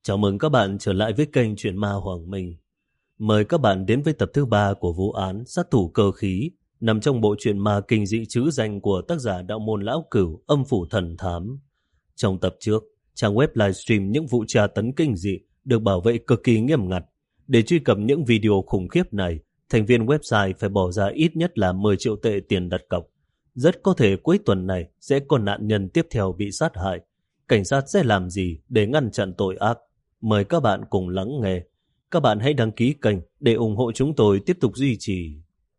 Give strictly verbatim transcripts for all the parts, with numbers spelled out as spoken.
Chào mừng các bạn trở lại với kênh Chuyện Ma Hoàng Minh. Mời các bạn đến với tập thứ ba của vụ án sát thủ cơ khí nằm trong bộ truyện ma kinh dị trứ danh của tác giả Đạo Môn Lão Cửu, Âm Phủ Thần Thám. Trong tập trước, trang web livestream những vụ tra tấn kinh dị được bảo vệ cực kỳ nghiêm ngặt. Để truy cập những video khủng khiếp này, thành viên website phải bỏ ra ít nhất là mười triệu tệ tiền đặt cọc. Rất có thể cuối tuần này sẽ có nạn nhân tiếp theo bị sát hại. Cảnh sát sẽ làm gì để ngăn chặn tội ác? Mời các bạn cùng lắng nghe. Các bạn hãy đăng ký kênh để ủng hộ chúng tôi tiếp tục duy trì.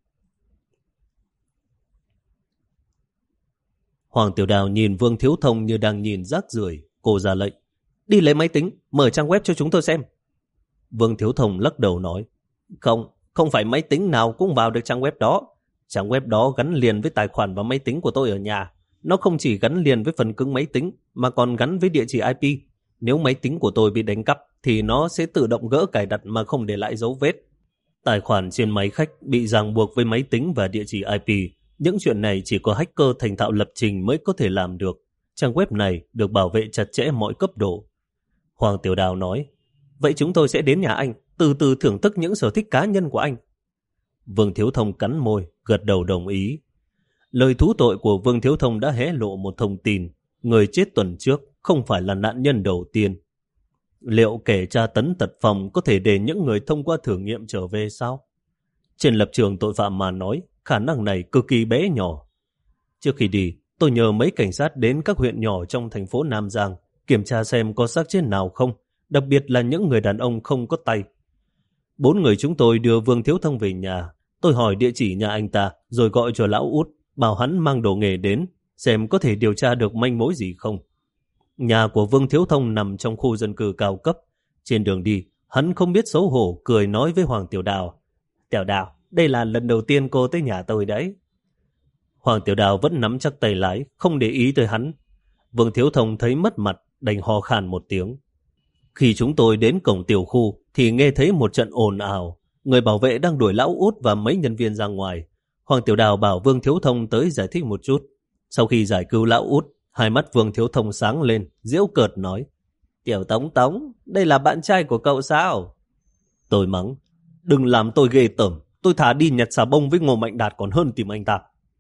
Hoàng Tiểu Đào nhìn Vương Thiếu Thông như đang nhìn rác rưởi. Cô ra lệnh: đi lấy máy tính, mở trang web cho chúng tôi xem. Vương Thiếu Thông lắc đầu nói: Không, không phải máy tính nào cũng vào được trang web đó. Trang web đó gắn liền với tài khoản và máy tính của tôi ở nhà. Nó không chỉ gắn liền với phần cứng máy tính mà còn gắn với địa chỉ I P. Nếu máy tính của tôi bị đánh cắp thì nó sẽ tự động gỡ cài đặt mà không để lại dấu vết. Tài khoản trên máy khách bị ràng buộc với máy tính và địa chỉ I P. Những chuyện này chỉ có hacker thành thạo lập trình mới có thể làm được. Trang web này được bảo vệ chặt chẽ mọi cấp độ. Hoàng Tiểu Đào nói: Vậy chúng tôi sẽ đến nhà anh, từ từ thưởng thức những sở thích cá nhân của anh. Vương Thiếu Thông cắn môi, gật đầu đồng ý. Lời thú tội của Vương Thiếu Thông đã hé lộ một thông tin: người chết tuần trước không phải là nạn nhân đầu tiên. Liệu kẻ tra tấn tật phòng có thể để những người thông qua thử nghiệm trở về sao? Trên lập trường tội phạm mà nói, khả năng này cực kỳ bé nhỏ. Trước khi đi, tôi nhờ mấy cảnh sát đến các huyện nhỏ trong thành phố Nam Giang kiểm tra xem có xác chết nào không, đặc biệt là những người đàn ông không có tay. Bốn người chúng tôi đưa Vương Thiếu Thông về nhà. Tôi hỏi địa chỉ nhà anh ta rồi gọi cho lão út, bảo hắn mang đồ nghề đến xem có thể điều tra được manh mối gì không. Nhà của Vương Thiếu Thông nằm trong khu dân cư cao cấp. Trên đường đi, hắn không biết xấu hổ cười nói với Hoàng Tiểu Đào: Tiểu Đào, đây là lần đầu tiên cô tới nhà tôi đấy. Hoàng Tiểu Đào vẫn nắm chắc tay lái, không để ý tới hắn. Vương Thiếu Thông thấy mất mặt, đành ho khan một tiếng. Khi chúng tôi đến cổng tiểu khu thì nghe thấy một trận ồn ào. Người bảo vệ đang đuổi lão út và mấy nhân viên ra ngoài. Hoàng Tiểu Đào bảo Vương Thiếu Thông tới giải thích một chút. Sau khi giải cứu lão út, hai mắt Vương Thiếu Thông sáng lên, giễu cợt nói: Tiểu Tống Tống, đây là bạn trai của cậu sao? Tôi mắng: Đừng làm tôi ghê tởm, tôi thà đi nhặt xà bông với Ngô Mạnh Đạt còn hơn tìm anh ta.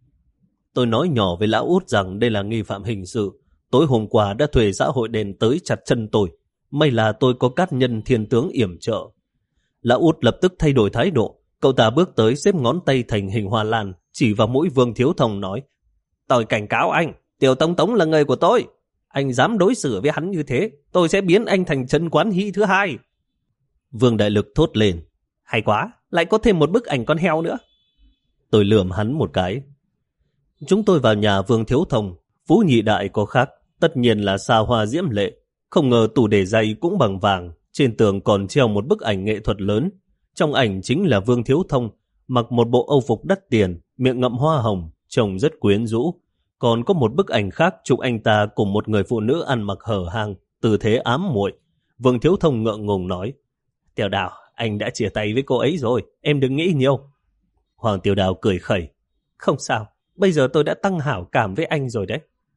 Tôi nói nhỏ với lão út rằng đây là nghi phạm hình sự. Tối hôm qua đã thuê xã hội đen tới chặt chân tôi. May là tôi có cát nhân thiên tướng yểm trợ. Lão út lập tức thay đổi thái độ. Cậu ta bước tới xếp ngón tay thành hình hoa lan, chỉ vào mũi Vương Thiếu Thông nói: Tôi cảnh cáo anh, Tiểu Tống Tống là người của tôi. Anh dám đối xử với hắn như thế, tôi sẽ biến anh thành chân quán hy thứ hai. Vương Đại Lực thốt lên: Hay quá, lại có thêm một bức ảnh con heo nữa. Tôi lườm hắn một cái. Chúng tôi vào nhà Vương Thiếu Thông. Phú nhị đại có khác, tất nhiên là xa hoa diễm lệ. Không ngờ tủ để giày cũng bằng vàng. Trên tường còn treo một bức ảnh nghệ thuật lớn. Trong ảnh chính là Vương Thiếu Thông, mặc một bộ âu phục đắt tiền, miệng ngậm hoa hồng, trông rất quyến rũ. Còn có một bức ảnh khác chụp anh ta cùng một người phụ nữ ăn mặc hở hang, tư thế ám muội. Vương Thiếu Thông ngượng ngùng nói: Tiểu Đào, anh đã chia tay với cô ấy rồi, em đừng nghĩ nhiều. Hoàng Tiểu Đào cười khẩy: Không sao, bây giờ tôi đã tăng hảo cảm với anh rồi đấy.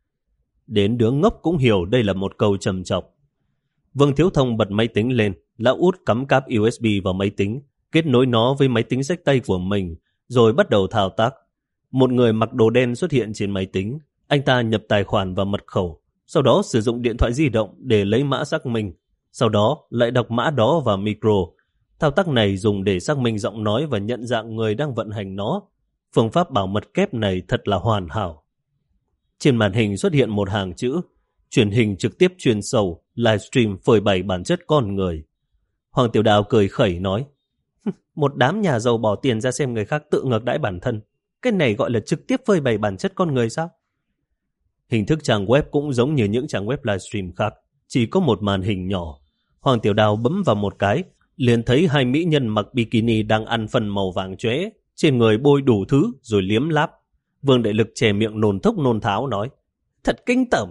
Đến đứa ngốc cũng hiểu đây là một câu trầm trọng. Vương Thiếu Thông bật máy tính lên, lão út cắm cáp u ét bê vào máy tính, kết nối nó với máy tính xách tay của mình, rồi bắt đầu thao tác. Một người mặc đồ đen xuất hiện trên máy tính. Anh ta nhập tài khoản và mật khẩu, sau đó sử dụng điện thoại di động để lấy mã xác minh, sau đó lại đọc mã đó vào micro. Thao tác này dùng để xác minh giọng nói và nhận dạng người đang vận hành nó. Phương pháp bảo mật kép này thật là hoàn hảo. Trên màn hình xuất hiện một hàng chữ: truyền hình trực tiếp chuyên sâu, livestream phơi bày bản chất con người. Hoàng Tiểu Đào cười khẩy nói: Một đám nhà giàu bỏ tiền ra xem người khác tự ngược đãi bản thân. Cái này gọi là trực tiếp phơi bày bản chất con người sao? Hình thức trang web cũng giống như những trang web livestream khác, chỉ có một màn hình nhỏ. Hoàng Tiểu Đào bấm vào một cái, liền thấy hai mỹ nhân mặc bikini đang ăn phần màu vàng chóe, trên người bôi đủ thứ rồi liếm láp. Vương Đại Lực chè miệng nôn thốc nôn tháo nói: Thật kinh tởm.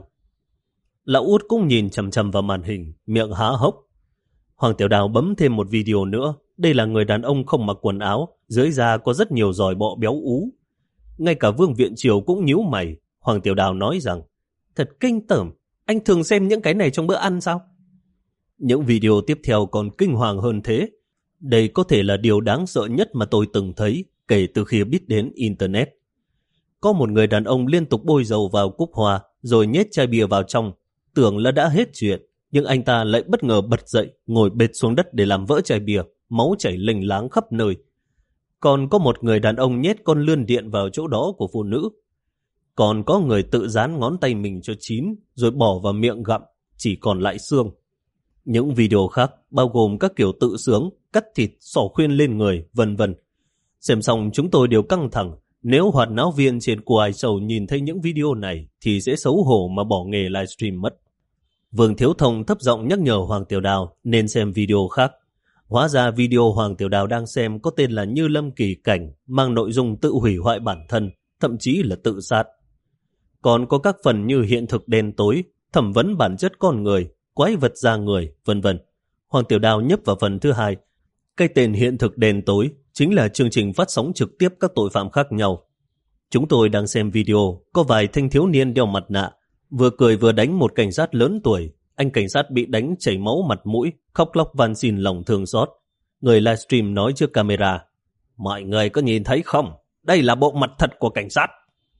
Lão út cũng nhìn chằm chằm vào màn hình, miệng há hốc. Hoàng Tiểu Đào bấm thêm một video nữa. Đây là người đàn ông không mặc quần áo, dưới da có rất nhiều giòi bọ béo ú. Ngay cả Vương Viện Triều cũng nhíu mày. Hoàng Tiểu Đào nói rằng: Thật kinh tởm, anh thường xem những cái này trong bữa ăn sao? Những video tiếp theo còn kinh hoàng hơn thế. Đây có thể là điều đáng sợ nhất mà tôi từng thấy kể từ khi biết đến Internet. Có một người đàn ông liên tục bôi dầu vào cúc hoa rồi nhét chai bia vào trong, tưởng là đã hết chuyện, nhưng anh ta lại bất ngờ bật dậy, ngồi bệt xuống đất để làm vỡ chai bia, máu chảy lênh láng khắp nơi. Còn có một người đàn ông nhét con lươn điện vào chỗ đó của phụ nữ. Còn có người tự dán ngón tay mình cho chín rồi bỏ vào miệng gặm, chỉ còn lại xương. Những video khác bao gồm các kiểu tự sướng, cắt thịt, xỏ khuyên lên người, vân vân. Xem xong chúng tôi đều căng thẳng. Nếu hoạt náo viên trên Quai Show nhìn thấy những video này thì sẽ xấu hổ mà bỏ nghề livestream mất. Vương Thiếu Thông thấp giọng nhắc nhở Hoàng Tiểu Đào nên xem video khác. Hóa ra video Hoàng Tiểu Đào đang xem có tên là Như Lâm Kỳ Cảnh, mang nội dung tự hủy hoại bản thân, thậm chí là tự sát. Còn có các phần như hiện thực đen tối, thẩm vấn bản chất con người, quái vật da người, vân vân. Hoàng Tiểu Đào nhấp vào phần thứ hai. Cái tên hiện thực đen tối chính là chương trình phát sóng trực tiếp các tội phạm khác nhau. Chúng tôi đang xem video, có vài thanh thiếu niên đeo mặt nạ, vừa cười vừa đánh một cảnh sát lớn tuổi. Anh cảnh sát bị đánh chảy máu mặt mũi, khóc lóc van xin lòng thương xót. Người livestream nói trước camera: mọi người có nhìn thấy không? Đây là bộ mặt thật của cảnh sát.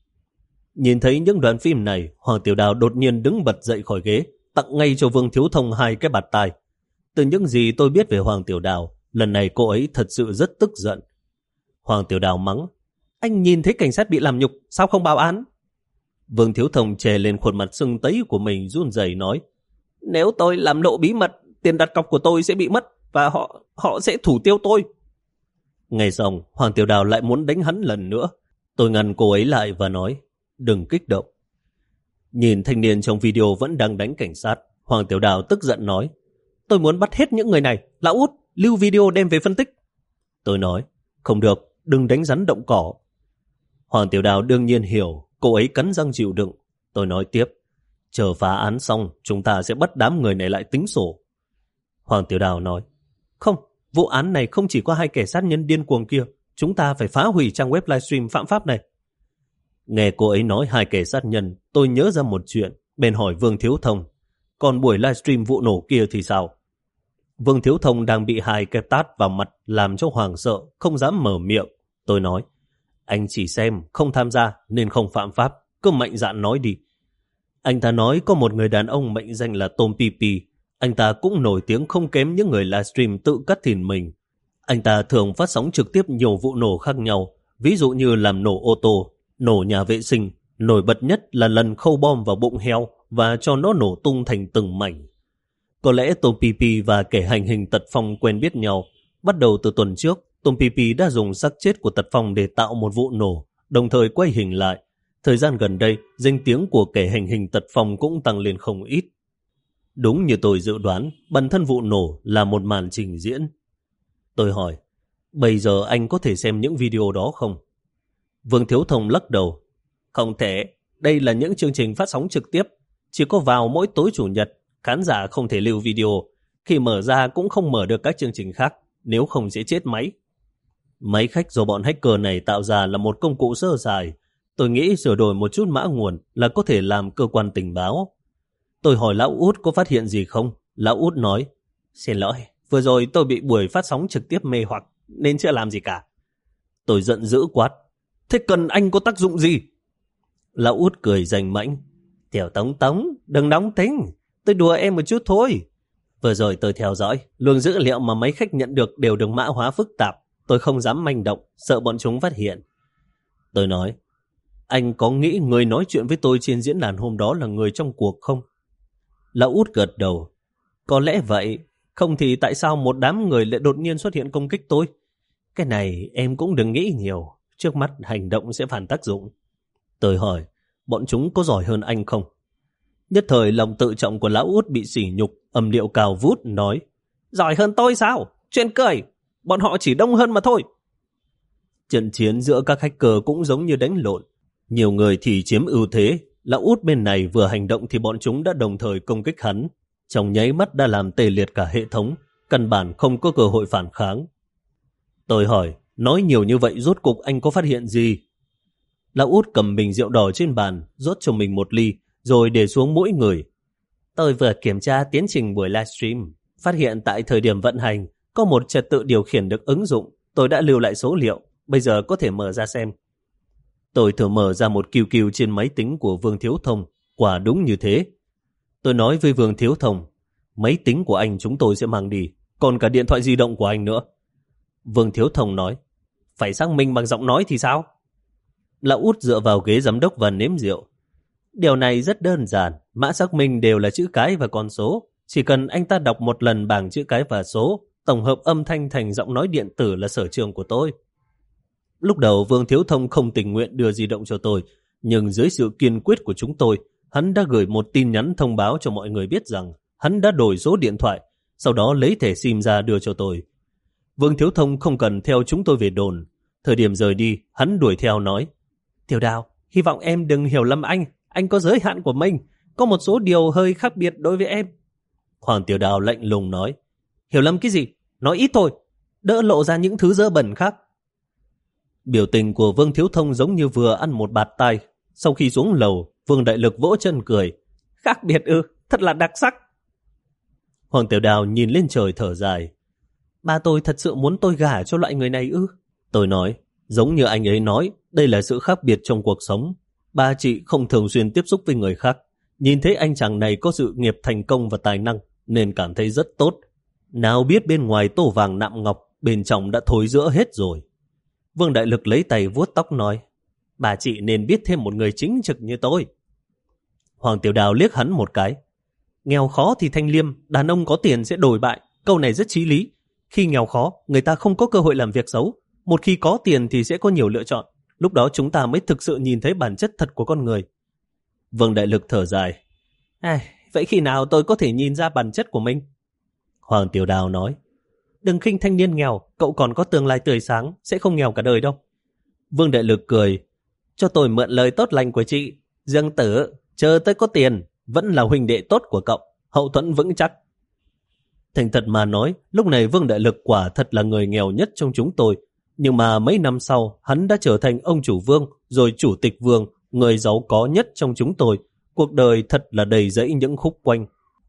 Nhìn thấy những đoạn phim này, Hoàng Tiểu Đào đột nhiên đứng bật dậy khỏi ghế, tặng ngay cho Vương Thiếu Thông hai cái bạt tai. Từ những gì tôi biết về Hoàng Tiểu Đào, lần này cô ấy thật sự rất tức giận. Hoàng Tiểu Đào mắng: anh nhìn thấy cảnh sát bị làm nhục, sao không báo án? Vương Thiếu Thông chè lên khuôn mặt sưng tấy của mình run rẩy nói: nếu tôi làm lộ bí mật, tiền đặt cọc của tôi sẽ bị mất và họ họ sẽ thủ tiêu tôi. Nghe xong, Hoàng Tiểu Đào lại muốn đánh hắn lần nữa. Tôi ngăn cô ấy lại và nói: đừng kích động. Nhìn thanh niên trong video vẫn đang đánh cảnh sát, Hoàng Tiểu Đào tức giận nói: tôi muốn bắt hết những người này. Lão Út, lưu video đem về phân tích. Tôi nói: không được, đừng đánh rắn động cỏ. Hoàng Tiểu Đào đương nhiên hiểu, cô ấy cắn răng chịu đựng. Tôi nói tiếp: chờ phá án xong, chúng ta sẽ bắt đám người này lại tính sổ. Hoàng Tiểu Đào nói: không, vụ án này không chỉ có hai kẻ sát nhân điên cuồng kia, chúng ta phải phá hủy trang web livestream phạm pháp này. Nghe cô ấy nói hai kẻ sát nhân, tôi nhớ ra một chuyện, bèn hỏi Vương Thiếu Thông: còn buổi livestream vụ nổ kia thì sao? Vương Thiếu Thông đang bị hai cái tát vào mặt làm cho hoảng sợ, không dám mở miệng. Tôi nói: anh chỉ xem, không tham gia nên không phạm pháp, cứ mạnh dạn nói đi. Anh ta nói có một người đàn ông mệnh danh là Tôm Pi Pi. Anh ta cũng nổi tiếng không kém những người livestream tự cắt thìn mình. Anh ta thường phát sóng trực tiếp nhiều vụ nổ khác nhau, ví dụ như làm nổ ô tô, nổ nhà vệ sinh. Nổi bật nhất là lần khâu bom vào bụng heo và cho nó nổ tung thành từng mảnh. Có lẽ Tôm Pi Pi và kẻ hành hình Tật Phong quen biết nhau. Bắt đầu từ tuần trước, Tôm Pi Pi đã dùng xác chết của Tật Phong để tạo một vụ nổ, đồng thời quay hình lại. Thời gian gần đây, danh tiếng của kẻ hành hình Tật Phong cũng tăng lên không ít. Đúng như tôi dự đoán, bản thân vụ nổ là một màn trình diễn. Tôi hỏi: bây giờ anh có thể xem những video đó không? Vương Thiếu Thông lắc đầu: không thể, đây là những chương trình phát sóng trực tiếp, chỉ có vào mỗi tối chủ nhật, khán giả không thể lưu video, khi mở ra cũng không mở được các chương trình khác, nếu không sẽ chết máy. Máy khách do bọn hacker này tạo ra là một công cụ sơ sài, tôi nghĩ sửa đổi một chút mã nguồn là có thể làm cơ quan tình báo. Tôi hỏi Lão Út có phát hiện gì không? Lão Út nói: xin lỗi, vừa rồi tôi bị buổi phát sóng trực tiếp mê hoặc nên chưa làm gì cả. Tôi giận dữ quát: thế cần anh có tác dụng gì? Lão Út cười rành mãnh: Tiểu Tống Tống, đừng nóng tính, tôi đùa em một chút thôi. Vừa rồi tôi theo dõi, luồng dữ liệu mà mấy khách nhận được đều được mã hóa phức tạp, tôi không dám manh động, sợ bọn chúng phát hiện. Tôi nói: anh có nghĩ người nói chuyện với tôi trên diễn đàn hôm đó là người trong cuộc không? Lão Út gật đầu: có lẽ vậy, không thì tại sao một đám người lại đột nhiên xuất hiện công kích tôi? Cái này em cũng đừng nghĩ nhiều, trước mắt hành động sẽ phản tác dụng. Tôi hỏi: bọn chúng có giỏi hơn anh không? Nhất thời lòng tự trọng của Lão Út bị sỉ nhục, âm điệu cao vút nói: giỏi hơn tôi sao? Chuyện cười, bọn họ chỉ đông hơn mà thôi. Trận chiến giữa các hacker cũng giống như đánh lộn, nhiều người thì chiếm ưu thế. Lão Út bên này vừa hành động thì bọn chúng đã đồng thời công kích hắn, trong nháy mắt đã làm tê liệt cả hệ thống, căn bản không có cơ hội phản kháng. Tôi hỏi: nói nhiều như vậy rốt cục anh có phát hiện gì? Lão Út cầm bình rượu đỏ trên bàn, rót cho mình một ly, rồi để xuống mỗi người. Tôi vừa kiểm tra tiến trình buổi livestream, Phát hiện tại thời điểm vận hành có một trật tự điều khiển được ứng dụng. Tôi đã lưu lại số liệu, bây giờ có thể mở ra xem. Tôi thử mở ra một Q Q trên máy tính của Vương Thiếu Thông. Quả đúng như thế. Tôi nói với Vương Thiếu Thông, máy tính của anh chúng tôi sẽ mang đi, còn cả điện thoại di động của anh nữa. Vương Thiếu Thông nói, phải xác minh bằng giọng nói thì sao? Lão Út dựa vào ghế giám đốc và nếm rượu. Điều này rất đơn giản, mã xác minh đều là chữ cái và con số. Chỉ cần anh ta đọc một lần bảng chữ cái và số, tổng hợp âm thanh thành giọng nói điện tử là sở trường của tôi. Lúc đầu Vương Thiếu Thông không tình nguyện đưa di động cho tôi, nhưng dưới sự kiên quyết của chúng tôi, hắn đã gửi một tin nhắn thông báo cho mọi người biết rằng hắn đã đổi số điện thoại, sau đó lấy thẻ SIM ra đưa cho tôi. Vương Thiếu Thông không cần theo chúng tôi về đồn. Thời điểm rời đi, hắn đuổi theo nói, Tiểu Đào, hy vọng em đừng hiểu lầm anh, anh có giới hạn của mình, có một số điều hơi khác biệt đối với em. Hoàng Tiểu Đào lạnh lùng nói, hiểu lầm cái gì? Nói ít thôi, đỡ lộ ra những thứ dơ bẩn khác. Biểu tình của Vương Thiếu Thông giống như vừa ăn một bạt tai. Sau khi xuống lầu, Vương Đại Lực vỗ chân cười, khác biệt ư, thật là đặc sắc. Hoàng Tiểu Đào nhìn lên trời thở dài, ba tôi thật sự muốn tôi gả cho loại người này ư? Tôi nói, giống như anh ấy nói, đây là sự khác biệt trong cuộc sống. Ba chị không thường xuyên tiếp xúc với người khác, nhìn thấy anh chàng này có sự nghiệp thành công và tài năng nên cảm thấy rất tốt. Nào biết bên ngoài tô vàng nạm ngọc, bên trong đã thối rữa hết rồi. Vương Đại Lực lấy tay vuốt tóc nói, bà chị nên biết thêm một người chính trực như tôi. Hoàng Tiểu Đào liếc hắn một cái, nghèo khó thì thanh liêm, đàn ông có tiền sẽ đổi bại, câu này rất chí lý. Khi nghèo khó, người ta không có cơ hội làm việc xấu, một khi có tiền thì sẽ có nhiều lựa chọn, lúc đó chúng ta mới thực sự nhìn thấy bản chất thật của con người. Vương Đại Lực thở dài, à, vậy khi nào tôi có thể nhìn ra bản chất của mình? Hoàng Tiểu Đào nói, đừng khinh thanh niên nghèo, cậu còn có tương lai tươi sáng, sẽ không nghèo cả đời đâu. Vương Đại Lực cười, cho tôi mượn lời tốt lành của chị, Dương Tử, chờ tới có tiền, vẫn là huynh đệ tốt của cậu, hậu thuẫn vững chắc. Thành thật mà nói, lúc này Vương Đại Lực quả thật là người nghèo nhất trong chúng tôi, nhưng mà mấy năm sau, hắn đã trở thành ông chủ Vương, rồi chủ tịch Vương, người giàu có nhất trong chúng tôi. Cuộc đời thật là đầy rẫy những khúc quanh.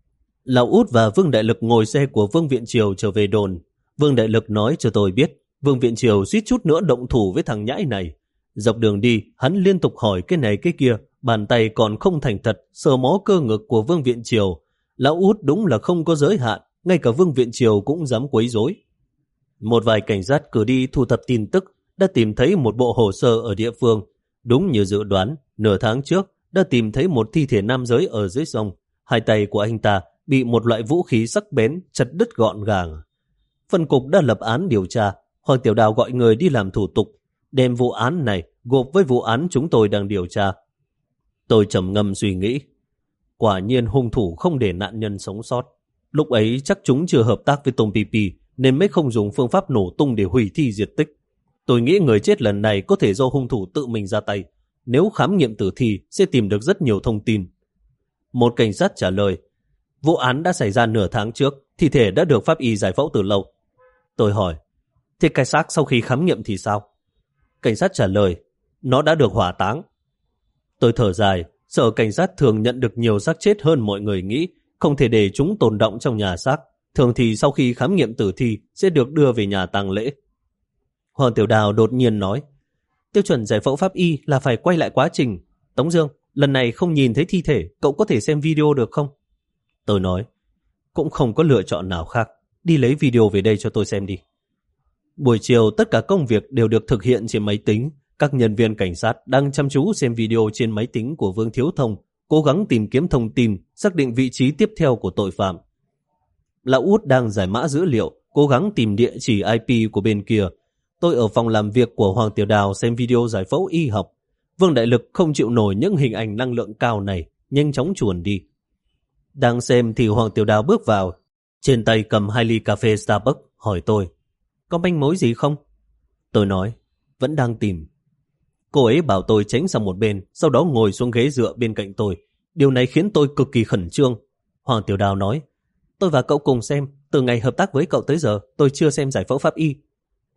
Lão Út và Vương Đại Lực ngồi xe của Vương Viện Triều trở về đồn. Vương Đại Lực nói cho tôi biết, Vương Viện Triều suýt chút nữa động thủ với thằng nhãi này. Dọc đường đi, hắn liên tục hỏi cái này cái kia, bàn tay còn không thành thật, sờ mó cơ ngực của Vương Viện Triều. Lão Út đúng là không có giới hạn, ngay cả Vương Viện Triều cũng dám quấy rối. Một vài cảnh sát cử đi thu thập tin tức đã tìm thấy một bộ hồ sơ ở địa phương. Đúng như dự đoán, nửa tháng trước đã tìm thấy một thi thể nam giới ở dưới sông. Hai tay của anh ta bị một loại vũ khí sắc bén chặt đứt gọn gàng. Phân cục đã lập án điều tra. Hoàng Tiểu Đào gọi người đi làm thủ tục, đem vụ án này gộp với vụ án chúng tôi đang điều tra. Tôi trầm ngâm suy nghĩ. Quả nhiên hung thủ không để nạn nhân sống sót. Lúc ấy chắc chúng chưa hợp tác với Tom Pipi nên mới không dùng phương pháp nổ tung để hủy thi diệt tích. Tôi nghĩ người chết lần này có thể do hung thủ tự mình ra tay. Nếu khám nghiệm tử thi sẽ tìm được rất nhiều thông tin. Một cảnh sát trả lời, vụ án đã xảy ra nửa tháng trước, thi thể đã được pháp y giải phẫu từ lâu. Tôi hỏi, thế cái xác sau khi khám nghiệm thì sao? Cảnh sát trả lời, nó đã được hỏa táng. Tôi thở dài, sợ cảnh sát thường nhận được nhiều xác chết hơn mọi người nghĩ, không thể để chúng tồn đọng trong nhà xác. Thường thì sau khi khám nghiệm tử thi sẽ được đưa về nhà tang lễ. Hoàng Tiểu Đào đột nhiên nói, tiêu chuẩn giải phẫu pháp y là phải quay lại quá trình. Tống Dương, lần này không nhìn thấy thi thể, cậu có thể xem video được không? Tôi nói, cũng không có lựa chọn nào khác, đi lấy video về đây cho tôi xem đi. Buổi chiều tất cả công việc đều được thực hiện trên máy tính. Các nhân viên cảnh sát đang chăm chú xem video trên máy tính của Vương Thiếu Thông, cố gắng tìm kiếm thông tin, xác định vị trí tiếp theo của tội phạm. Lão Út đang giải mã dữ liệu, cố gắng tìm địa chỉ I P của bên kia. Tôi ở phòng làm việc của Hoàng Tiểu Đào xem video giải phẫu y học. Vương Đại Lực không chịu nổi những hình ảnh năng lượng cao này, nhanh chóng chuồn đi. Đang xem thì Hoàng Tiểu Đào bước vào, trên tay cầm hai ly cà phê Starbucks, hỏi tôi, có manh mối gì không? Tôi nói, vẫn đang tìm. Cô ấy bảo tôi tránh sang một bên, sau đó ngồi xuống ghế dựa bên cạnh tôi. Điều này khiến tôi cực kỳ khẩn trương. Hoàng Tiểu Đào nói, tôi và cậu cùng xem, từ ngày hợp tác với cậu tới giờ, tôi chưa xem giải phẫu pháp y.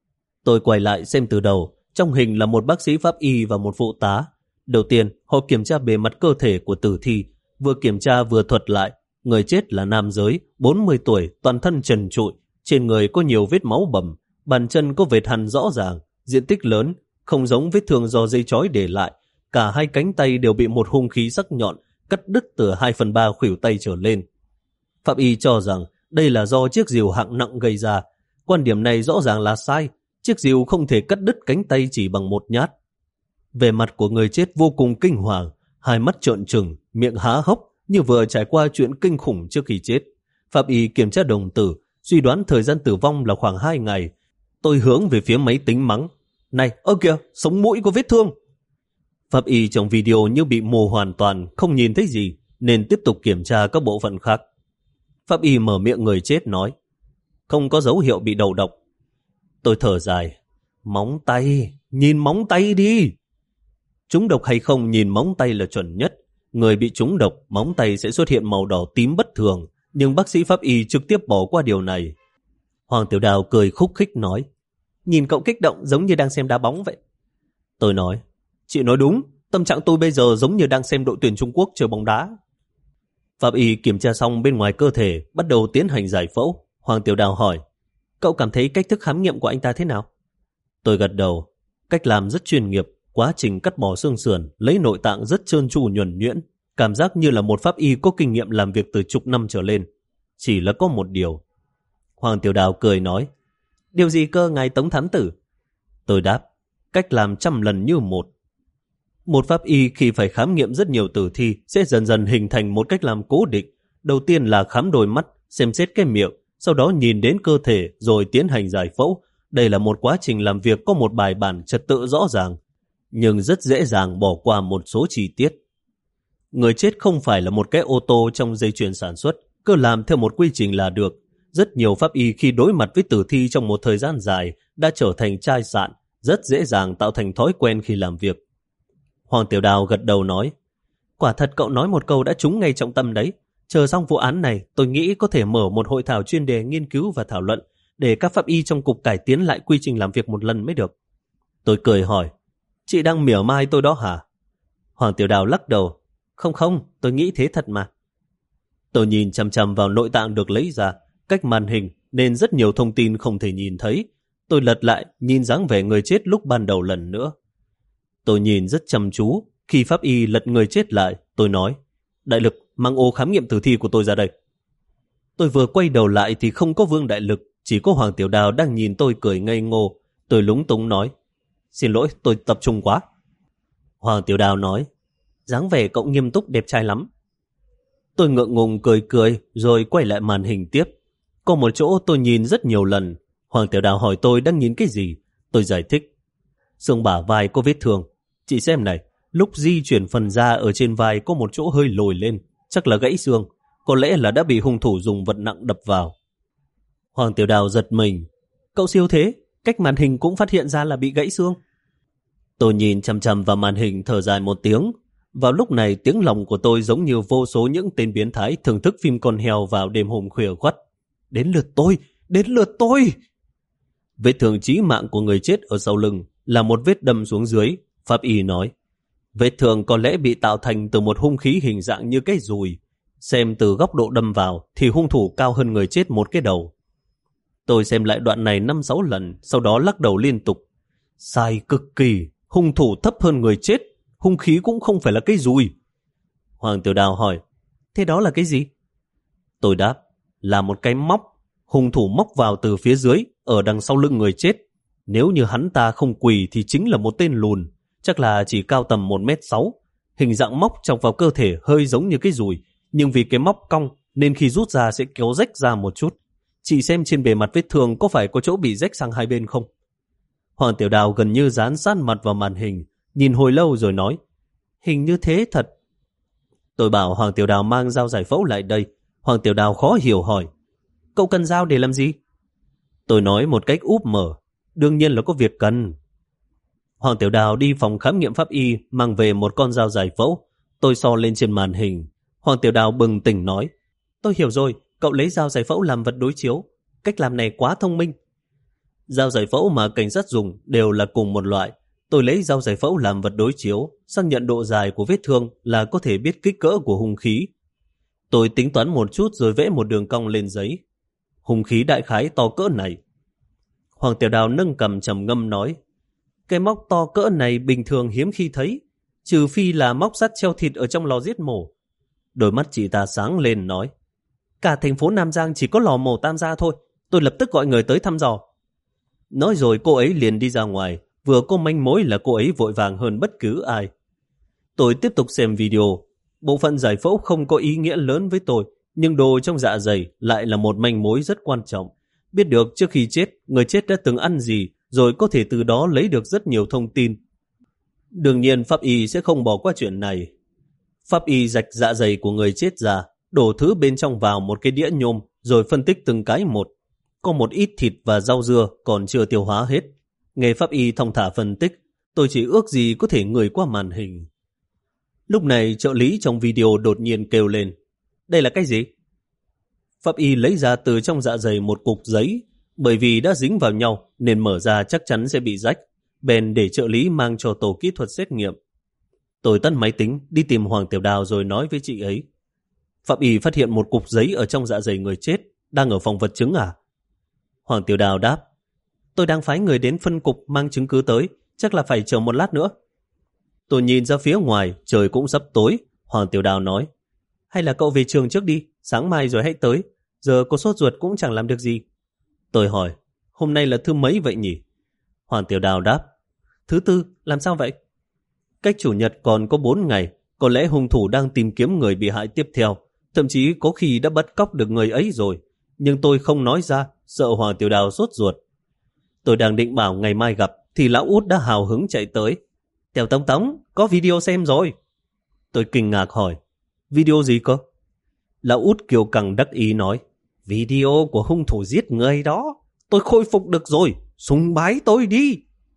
Tôi quay lại xem từ đầu, trong hình là một bác sĩ pháp y và một phụ tá. Đầu tiên, họ kiểm tra bề mặt cơ thể của tử thi, vừa kiểm tra vừa thuật lại. Người chết là nam giới, bốn mươi tuổi, toàn thân trần trụi, trên người có nhiều vết máu bầm, bàn chân có vệt hằn rõ ràng, diện tích lớn, không giống vết thương do dây trói để lại. Cả hai cánh tay đều bị một hung khí sắc nhọn cắt đứt từ hai phần ba khuỷu tay trở lên. Pháp y cho rằng đây là do chiếc rìu hạng nặng gây ra. Quan điểm này rõ ràng là sai. Chiếc rìu không thể cắt đứt cánh tay chỉ bằng một nhát. Vẻ mặt của người chết vô cùng kinh hoàng, hai mắt trợn trừng, miệng há hốc như vừa trải qua chuyện kinh khủng trước khi chết. Pháp y kiểm tra đồng tử, suy đoán thời gian tử vong là khoảng hai ngày. Tôi hướng về phía máy tính mắng: "Này, ơ kìa, sống mũi có vết thương." Pháp y trong video như bị mù hoàn toàn, không nhìn thấy gì, nên tiếp tục kiểm tra các bộ phận khác. Pháp y mở miệng người chết nói: "Không có dấu hiệu bị đầu độc." Tôi thở dài: "Móng tay, nhìn móng tay đi." Trúng độc hay không nhìn móng tay là chuẩn nhất. Người bị trúng độc, móng tay sẽ xuất hiện màu đỏ tím bất thường, nhưng bác sĩ pháp y trực tiếp bỏ qua điều này. Hoàng Tiểu Đào cười khúc khích nói: "Nhìn cậu kích động giống như đang xem đá bóng vậy." Tôi nói: "Chị nói đúng, tâm trạng tôi bây giờ giống như đang xem đội tuyển Trung Quốc chơi bóng đá." Pháp y kiểm tra xong bên ngoài cơ thể, bắt đầu tiến hành giải phẫu. Hoàng Tiểu Đào hỏi: "Cậu cảm thấy cách thức khám nghiệm của anh ta thế nào?" Tôi gật đầu: "Cách làm rất chuyên nghiệp, quá trình cắt bỏ xương sườn, lấy nội tạng rất trơn tru nhuần nhuyễn, cảm giác như là một pháp y có kinh nghiệm làm việc từ chục năm trở lên. Chỉ là có một điều." Hoàng Tiểu Đào cười nói: "Điều gì cơ ngài Tống Thám Tử?" Tôi đáp: "Cách làm trăm lần như một." Một pháp y khi phải khám nghiệm rất nhiều tử thi sẽ dần dần hình thành một cách làm cố định. Đầu tiên là khám đôi mắt, xem xét cái miệng, sau đó nhìn đến cơ thể rồi tiến hành giải phẫu. Đây là một quá trình làm việc có một bài bản trật tự rõ ràng, nhưng rất dễ dàng bỏ qua một số chi tiết. Người chết không phải là một cái ô tô trong dây chuyền sản xuất, cứ làm theo một quy trình là được. Rất nhiều pháp y khi đối mặt với tử thi trong một thời gian dài đã trở thành chai sạn, rất dễ dàng tạo thành thói quen khi làm việc. Hoàng Tiểu Đào gật đầu nói: "Quả thật cậu nói một câu đã trúng ngay trọng tâm đấy. Chờ xong vụ án này, tôi nghĩ có thể mở một hội thảo chuyên đề nghiên cứu và thảo luận để các pháp y trong cục cải tiến lại quy trình làm việc một lần mới được." Tôi cười hỏi: "Chị đang mỉa mai tôi đó hả?" Hoàng Tiểu Đào lắc đầu: Không không, tôi nghĩ thế thật mà." Tôi nhìn chằm chằm vào nội tạng được lấy ra, cách màn hình nên rất nhiều thông tin không thể nhìn thấy. Tôi lật lại nhìn dáng vẻ người chết lúc ban đầu lần nữa. Tôi nhìn rất chăm chú. Khi pháp y lật người chết lại, tôi nói: "Đại Lực, mang ô khám nghiệm tử thi của tôi ra đây." Tôi vừa quay đầu lại thì không có Vương Đại Lực, chỉ có Hoàng Tiểu Đào đang nhìn tôi cười ngây ngô. Tôi lúng túng nói: "Xin lỗi, tôi tập trung quá." Hoàng Tiểu Đào nói: "Dáng vẻ cậu nghiêm túc đẹp trai lắm." Tôi ngượng ngùng cười cười rồi quay lại màn hình tiếp. Có một chỗ tôi nhìn rất nhiều lần. Hoàng Tiểu Đào hỏi tôi đang nhìn cái gì. Tôi giải thích: "Xương bả vai có vết thương. Chị xem này, lúc di chuyển phần da ở trên vai có một chỗ hơi lồi lên, chắc là gãy xương, có lẽ là đã bị hung thủ dùng vật nặng đập vào." Hoàng Tiểu Đào giật mình: "Cậu siêu thế, cách màn hình cũng phát hiện ra là bị gãy xương." Tôi nhìn chằm chằm vào màn hình thở dài một tiếng. Vào lúc này tiếng lòng của tôi giống như vô số những tên biến thái thưởng thức phim con heo vào đêm hôm khuya khoắt. Đến lượt tôi, đến lượt tôi. Vết thương chí mạng của người chết ở sau lưng là một vết đâm xuống dưới. Pháp y nói: "Vết thương có lẽ bị tạo thành từ một hung khí hình dạng như cái dùi. Xem từ góc độ đâm vào thì hung thủ cao hơn người chết một cái đầu." Tôi xem lại đoạn này năm sáu lần, sau đó lắc đầu liên tục. Sai cực kỳ, hung thủ thấp hơn người chết, hung khí cũng không phải là cái dùi. Hoàng Tiểu Đào hỏi: "Thế đó là cái gì?" Tôi đáp: "Là một cái móc. Hung thủ móc vào từ phía dưới, ở đằng sau lưng người chết. Nếu như hắn ta không quỳ thì chính là một tên lùn, chắc là chỉ cao tầm một mét sáu. Hình dạng móc chọc vào cơ thể hơi giống như cái dùi, nhưng vì cái móc cong nên khi rút ra sẽ kéo rách ra một chút. Chị xem trên bề mặt vết thương có phải có chỗ bị rách sang hai bên không?" Hoàng Tiểu Đào gần như dán sát mặt vào màn hình, nhìn hồi lâu rồi nói: "Hình như thế thật." Tôi bảo Hoàng Tiểu Đào mang dao giải phẫu lại đây. Hoàng Tiểu Đào khó hiểu hỏi: "Cậu cần dao để làm gì?" Tôi nói một cách úp mở: "Đương nhiên là có việc cần." Hoàng Tiểu Đào đi phòng khám nghiệm pháp y mang về một con dao giải phẫu. Tôi so lên trên màn hình. Hoàng Tiểu Đào bừng tỉnh nói: "Tôi hiểu rồi, cậu lấy dao giải phẫu làm vật đối chiếu. Cách làm này quá thông minh." Dao giải phẫu mà cảnh sát dùng đều là cùng một loại. Tôi lấy dao giải phẫu làm vật đối chiếu, xác nhận độ dài của vết thương là có thể biết kích cỡ của hung khí. Tôi tính toán một chút rồi vẽ một đường cong lên giấy. Hung khí đại khái to cỡ này. Hoàng Tiểu Đào nâng cầm trầm ngâm nói, cái móc to cỡ này bình thường hiếm khi thấy, trừ phi là móc sắt treo thịt ở trong lò giết mổ. Đôi mắt chị ta sáng lên nói, cả thành phố Nam Giang chỉ có lò mổ Tam Gia thôi, tôi lập tức gọi người tới thăm dò. Nói rồi cô ấy liền đi ra ngoài, vừa có manh mối là cô ấy vội vàng hơn bất cứ ai. Tôi tiếp tục xem video. Bộ phận giải phẫu không có ý nghĩa lớn với tôi, nhưng đồ trong dạ dày lại là một manh mối rất quan trọng. Biết được trước khi chết, người chết đã từng ăn gì, rồi có thể từ đó lấy được rất nhiều thông tin. Đương nhiên pháp y sẽ không bỏ qua chuyện này. Pháp y rạch dạ dày của người chết ra, đổ thứ bên trong vào một cái đĩa nhôm, rồi phân tích từng cái một. Có một ít thịt và rau dưa còn chưa tiêu hóa hết. Nghe pháp y thong thả phân tích, tôi chỉ ước gì có thể ngửi qua màn hình. Lúc này trợ lý trong video đột nhiên kêu lên, đây là cái gì? Pháp y lấy ra từ trong dạ dày một cục giấy, bởi vì đã dính vào nhau nên mở ra chắc chắn sẽ bị rách, bèn để trợ lý mang cho tổ kỹ thuật xét nghiệm. Tôi tắt máy tính đi tìm Hoàng Tiểu Đào rồi nói với chị ấy, pháp y phát hiện một cục giấy ở trong dạ dày người chết, đang ở phòng vật chứng à? Hoàng Tiểu Đào đáp, tôi đang phái người đến phân cục mang chứng cứ tới, chắc là phải chờ một lát nữa. Tôi nhìn ra phía ngoài, trời cũng sắp tối. Hoàng Tiểu Đào nói, hay là cậu về trường trước đi, sáng mai rồi hãy tới, giờ có sốt ruột cũng chẳng làm được gì. Tôi hỏi, hôm nay là thứ mấy vậy nhỉ? Hoàng Tiểu Đào đáp, thứ tư, làm sao vậy? Cách chủ nhật còn có bốn ngày, có lẽ hung thủ đang tìm kiếm người bị hại tiếp theo, thậm chí có khi đã bắt cóc được người ấy rồi, nhưng tôi không nói ra, sợ Hoàng Tiểu Đào sốt ruột. Tôi đang định bảo ngày mai gặp, thì lão út đã hào hứng chạy tới. Tiểu Tống Tống, có video xem rồi. Tôi kinh ngạc hỏi, video gì cơ? Lão út kiêu căng đắc ý nói, video của hung thủ giết người đó, tôi khôi phục được rồi, sùng bái tôi đi.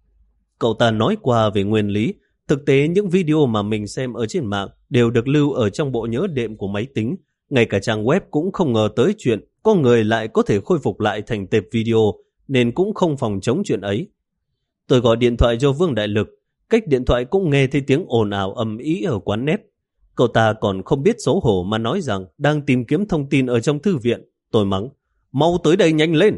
Cậu ta nói qua về nguyên lý, thực tế những video mà mình xem ở trên mạng đều được lưu ở trong bộ nhớ đệm của máy tính, ngay cả trang web cũng không ngờ tới chuyện có người lại có thể khôi phục lại thành tệp video, nên cũng không phòng chống chuyện ấy. Tôi gọi điện thoại cho Vương Đại Lực, cách điện thoại cũng nghe thấy tiếng ồn ào ầm ĩ ở quán net. Cậu ta còn không biết xấu hổ mà nói rằng đang tìm kiếm thông tin ở trong thư viện. Tôi mắng, mau tới đây nhanh lên.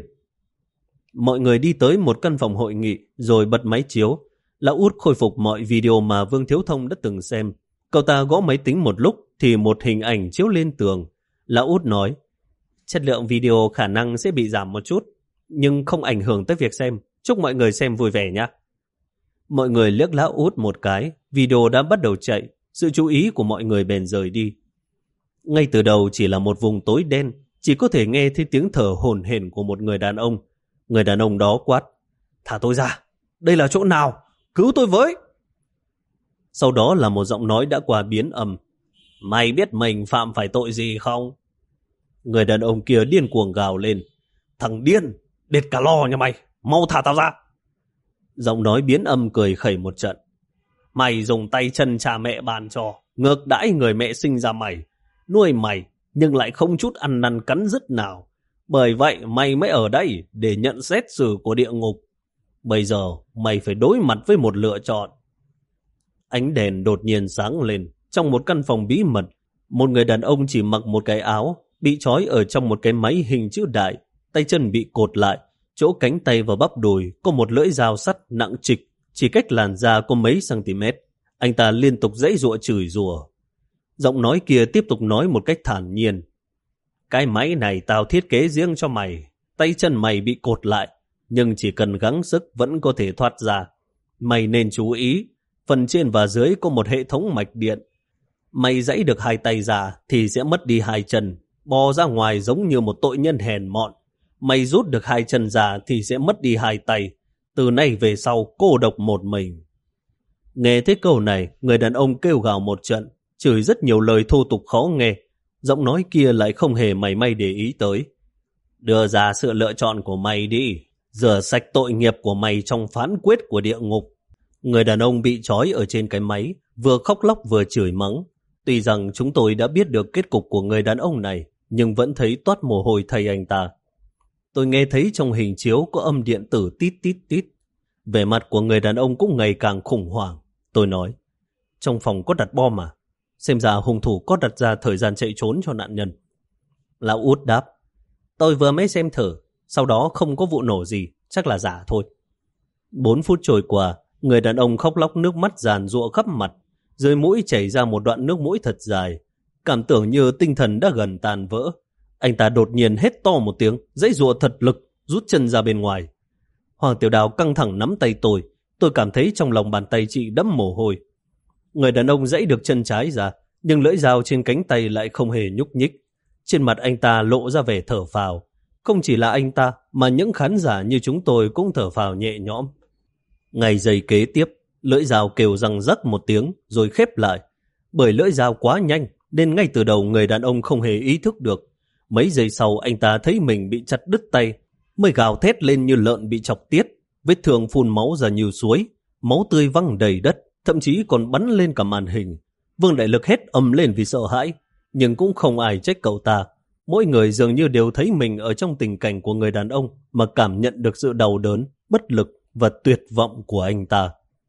Mọi người đi tới một căn phòng hội nghị rồi bật máy chiếu. Lão út khôi phục mọi video mà Vương Thiếu Thông đã từng xem. Cậu ta gõ máy tính một lúc thì một hình ảnh chiếu lên tường. Lão út nói, chất lượng video khả năng sẽ bị giảm một chút, nhưng không ảnh hưởng tới việc xem. Chúc mọi người xem vui vẻ nhé. Mọi người liếc lão út một cái, video đã bắt đầu chạy, sự chú ý của mọi người bèn rời đi. Ngay từ đầu chỉ là một vùng tối đen, chỉ có thể nghe thấy tiếng thở hổn hển của một người đàn ông. Người đàn ông đó quát, thả tôi ra, đây là chỗ nào, cứu tôi với. Sau đó là một giọng nói đã qua biến âm, mày biết mình phạm phải tội gì không? Người đàn ông kia điên cuồng gào lên, thằng điên, đệt cả lò nhà mày, mau thả tao ra. Giọng nói biến âm cười khẩy một trận, mày dùng tay chân cha mẹ ban cho, ngược đãi người mẹ sinh ra mày, nuôi mày nhưng lại không chút ăn năn cắn rứt nào. Bởi vậy mày mới ở đây để nhận xét xử của địa ngục. Bây giờ mày phải đối mặt với một lựa chọn. Ánh đèn đột nhiên sáng lên. Trong một căn phòng bí mật, một người đàn ông chỉ mặc một cái áo, bị trói ở trong một cái máy hình chữ đại, tay chân bị cột lại, chỗ cánh tay và bắp đùi có một lưỡi dao sắt nặng trịch, chỉ cách làn da có mấy cm. Anh ta liên tục giãy giụa chửi rủa. Giọng nói kia tiếp tục nói một cách thản nhiên, cái máy này tao thiết kế riêng cho mày, tay chân mày bị cột lại, nhưng chỉ cần gắng sức vẫn có thể thoát ra. Mày nên chú ý, phần trên và dưới có một hệ thống mạch điện. Mày giãy được hai tay ra thì sẽ mất đi hai chân, bò ra ngoài giống như một tội nhân hèn mọn. Mày rút được hai chân ra thì sẽ mất đi hai tay, từ nay về sau cô độc một mình. Nghe thấy câu này, người đàn ông kêu gào một trận, chửi rất nhiều lời thô tục khó nghe. Giọng nói kia lại không hề mảy may để ý tới. Đưa ra sự lựa chọn của mày đi, rửa sạch tội nghiệp của mày trong phán quyết của địa ngục. Người đàn ông bị trói ở trên cái máy, vừa khóc lóc vừa chửi mắng. Tuy rằng chúng tôi đã biết được kết cục của người đàn ông này, nhưng vẫn thấy toát mồ hôi thay anh ta. Tôi nghe thấy trong hình chiếu có âm điện tử tít tít tít. Vẻ mặt của người đàn ông cũng ngày càng khủng hoảng. Tôi nói, trong phòng có đặt bom à? xem ra hung thủ có đặt ra thời gian chạy trốn cho nạn nhân. Lão Út đáp, tôi vừa mới xem thử, sau đó không có vụ nổ gì, chắc là giả thôi. Bốn phút trôi qua, người đàn ông khóc lóc nước mắt giàn giụa khắp mặt, dưới mũi chảy ra một đoạn nước mũi thật dài, cảm tưởng như tinh thần đã gần tàn vỡ. Anh ta đột nhiên hét to một tiếng, giãy giụa thật lực, rút chân ra bên ngoài. Hoàng Tiểu Đào căng thẳng nắm tay tôi, tôi cảm thấy trong lòng bàn tay chị đẫm mồ hôi. Người đàn ông giãy được chân trái ra, nhưng lưỡi dao trên cánh tay lại không hề nhúc nhích. Trên mặt anh ta lộ ra vẻ thở phào. Không chỉ là anh ta, mà những khán giả như chúng tôi cũng thở phào nhẹ nhõm. Ngày giây kế tiếp, lưỡi dao kêu răng rắc một tiếng rồi khép lại. Bởi lưỡi dao quá nhanh nên ngay từ đầu người đàn ông không hề ý thức được. Mấy giây sau anh ta thấy mình bị chặt đứt tay, mới gào thét lên như lợn bị chọc tiết. Vết thương phun máu ra như suối, máu tươi văng đầy đất, thậm chí còn bắn lên cả màn hình. Vương Đại Lực hét ầm lên vì sợ hãi, nhưng cũng không ai trách cậu ta. Mỗi người dường như đều thấy mình ở trong tình cảnh của người đàn ông mà cảm nhận được sự đau đớn, bất lực và tuyệt vọng của anh ta.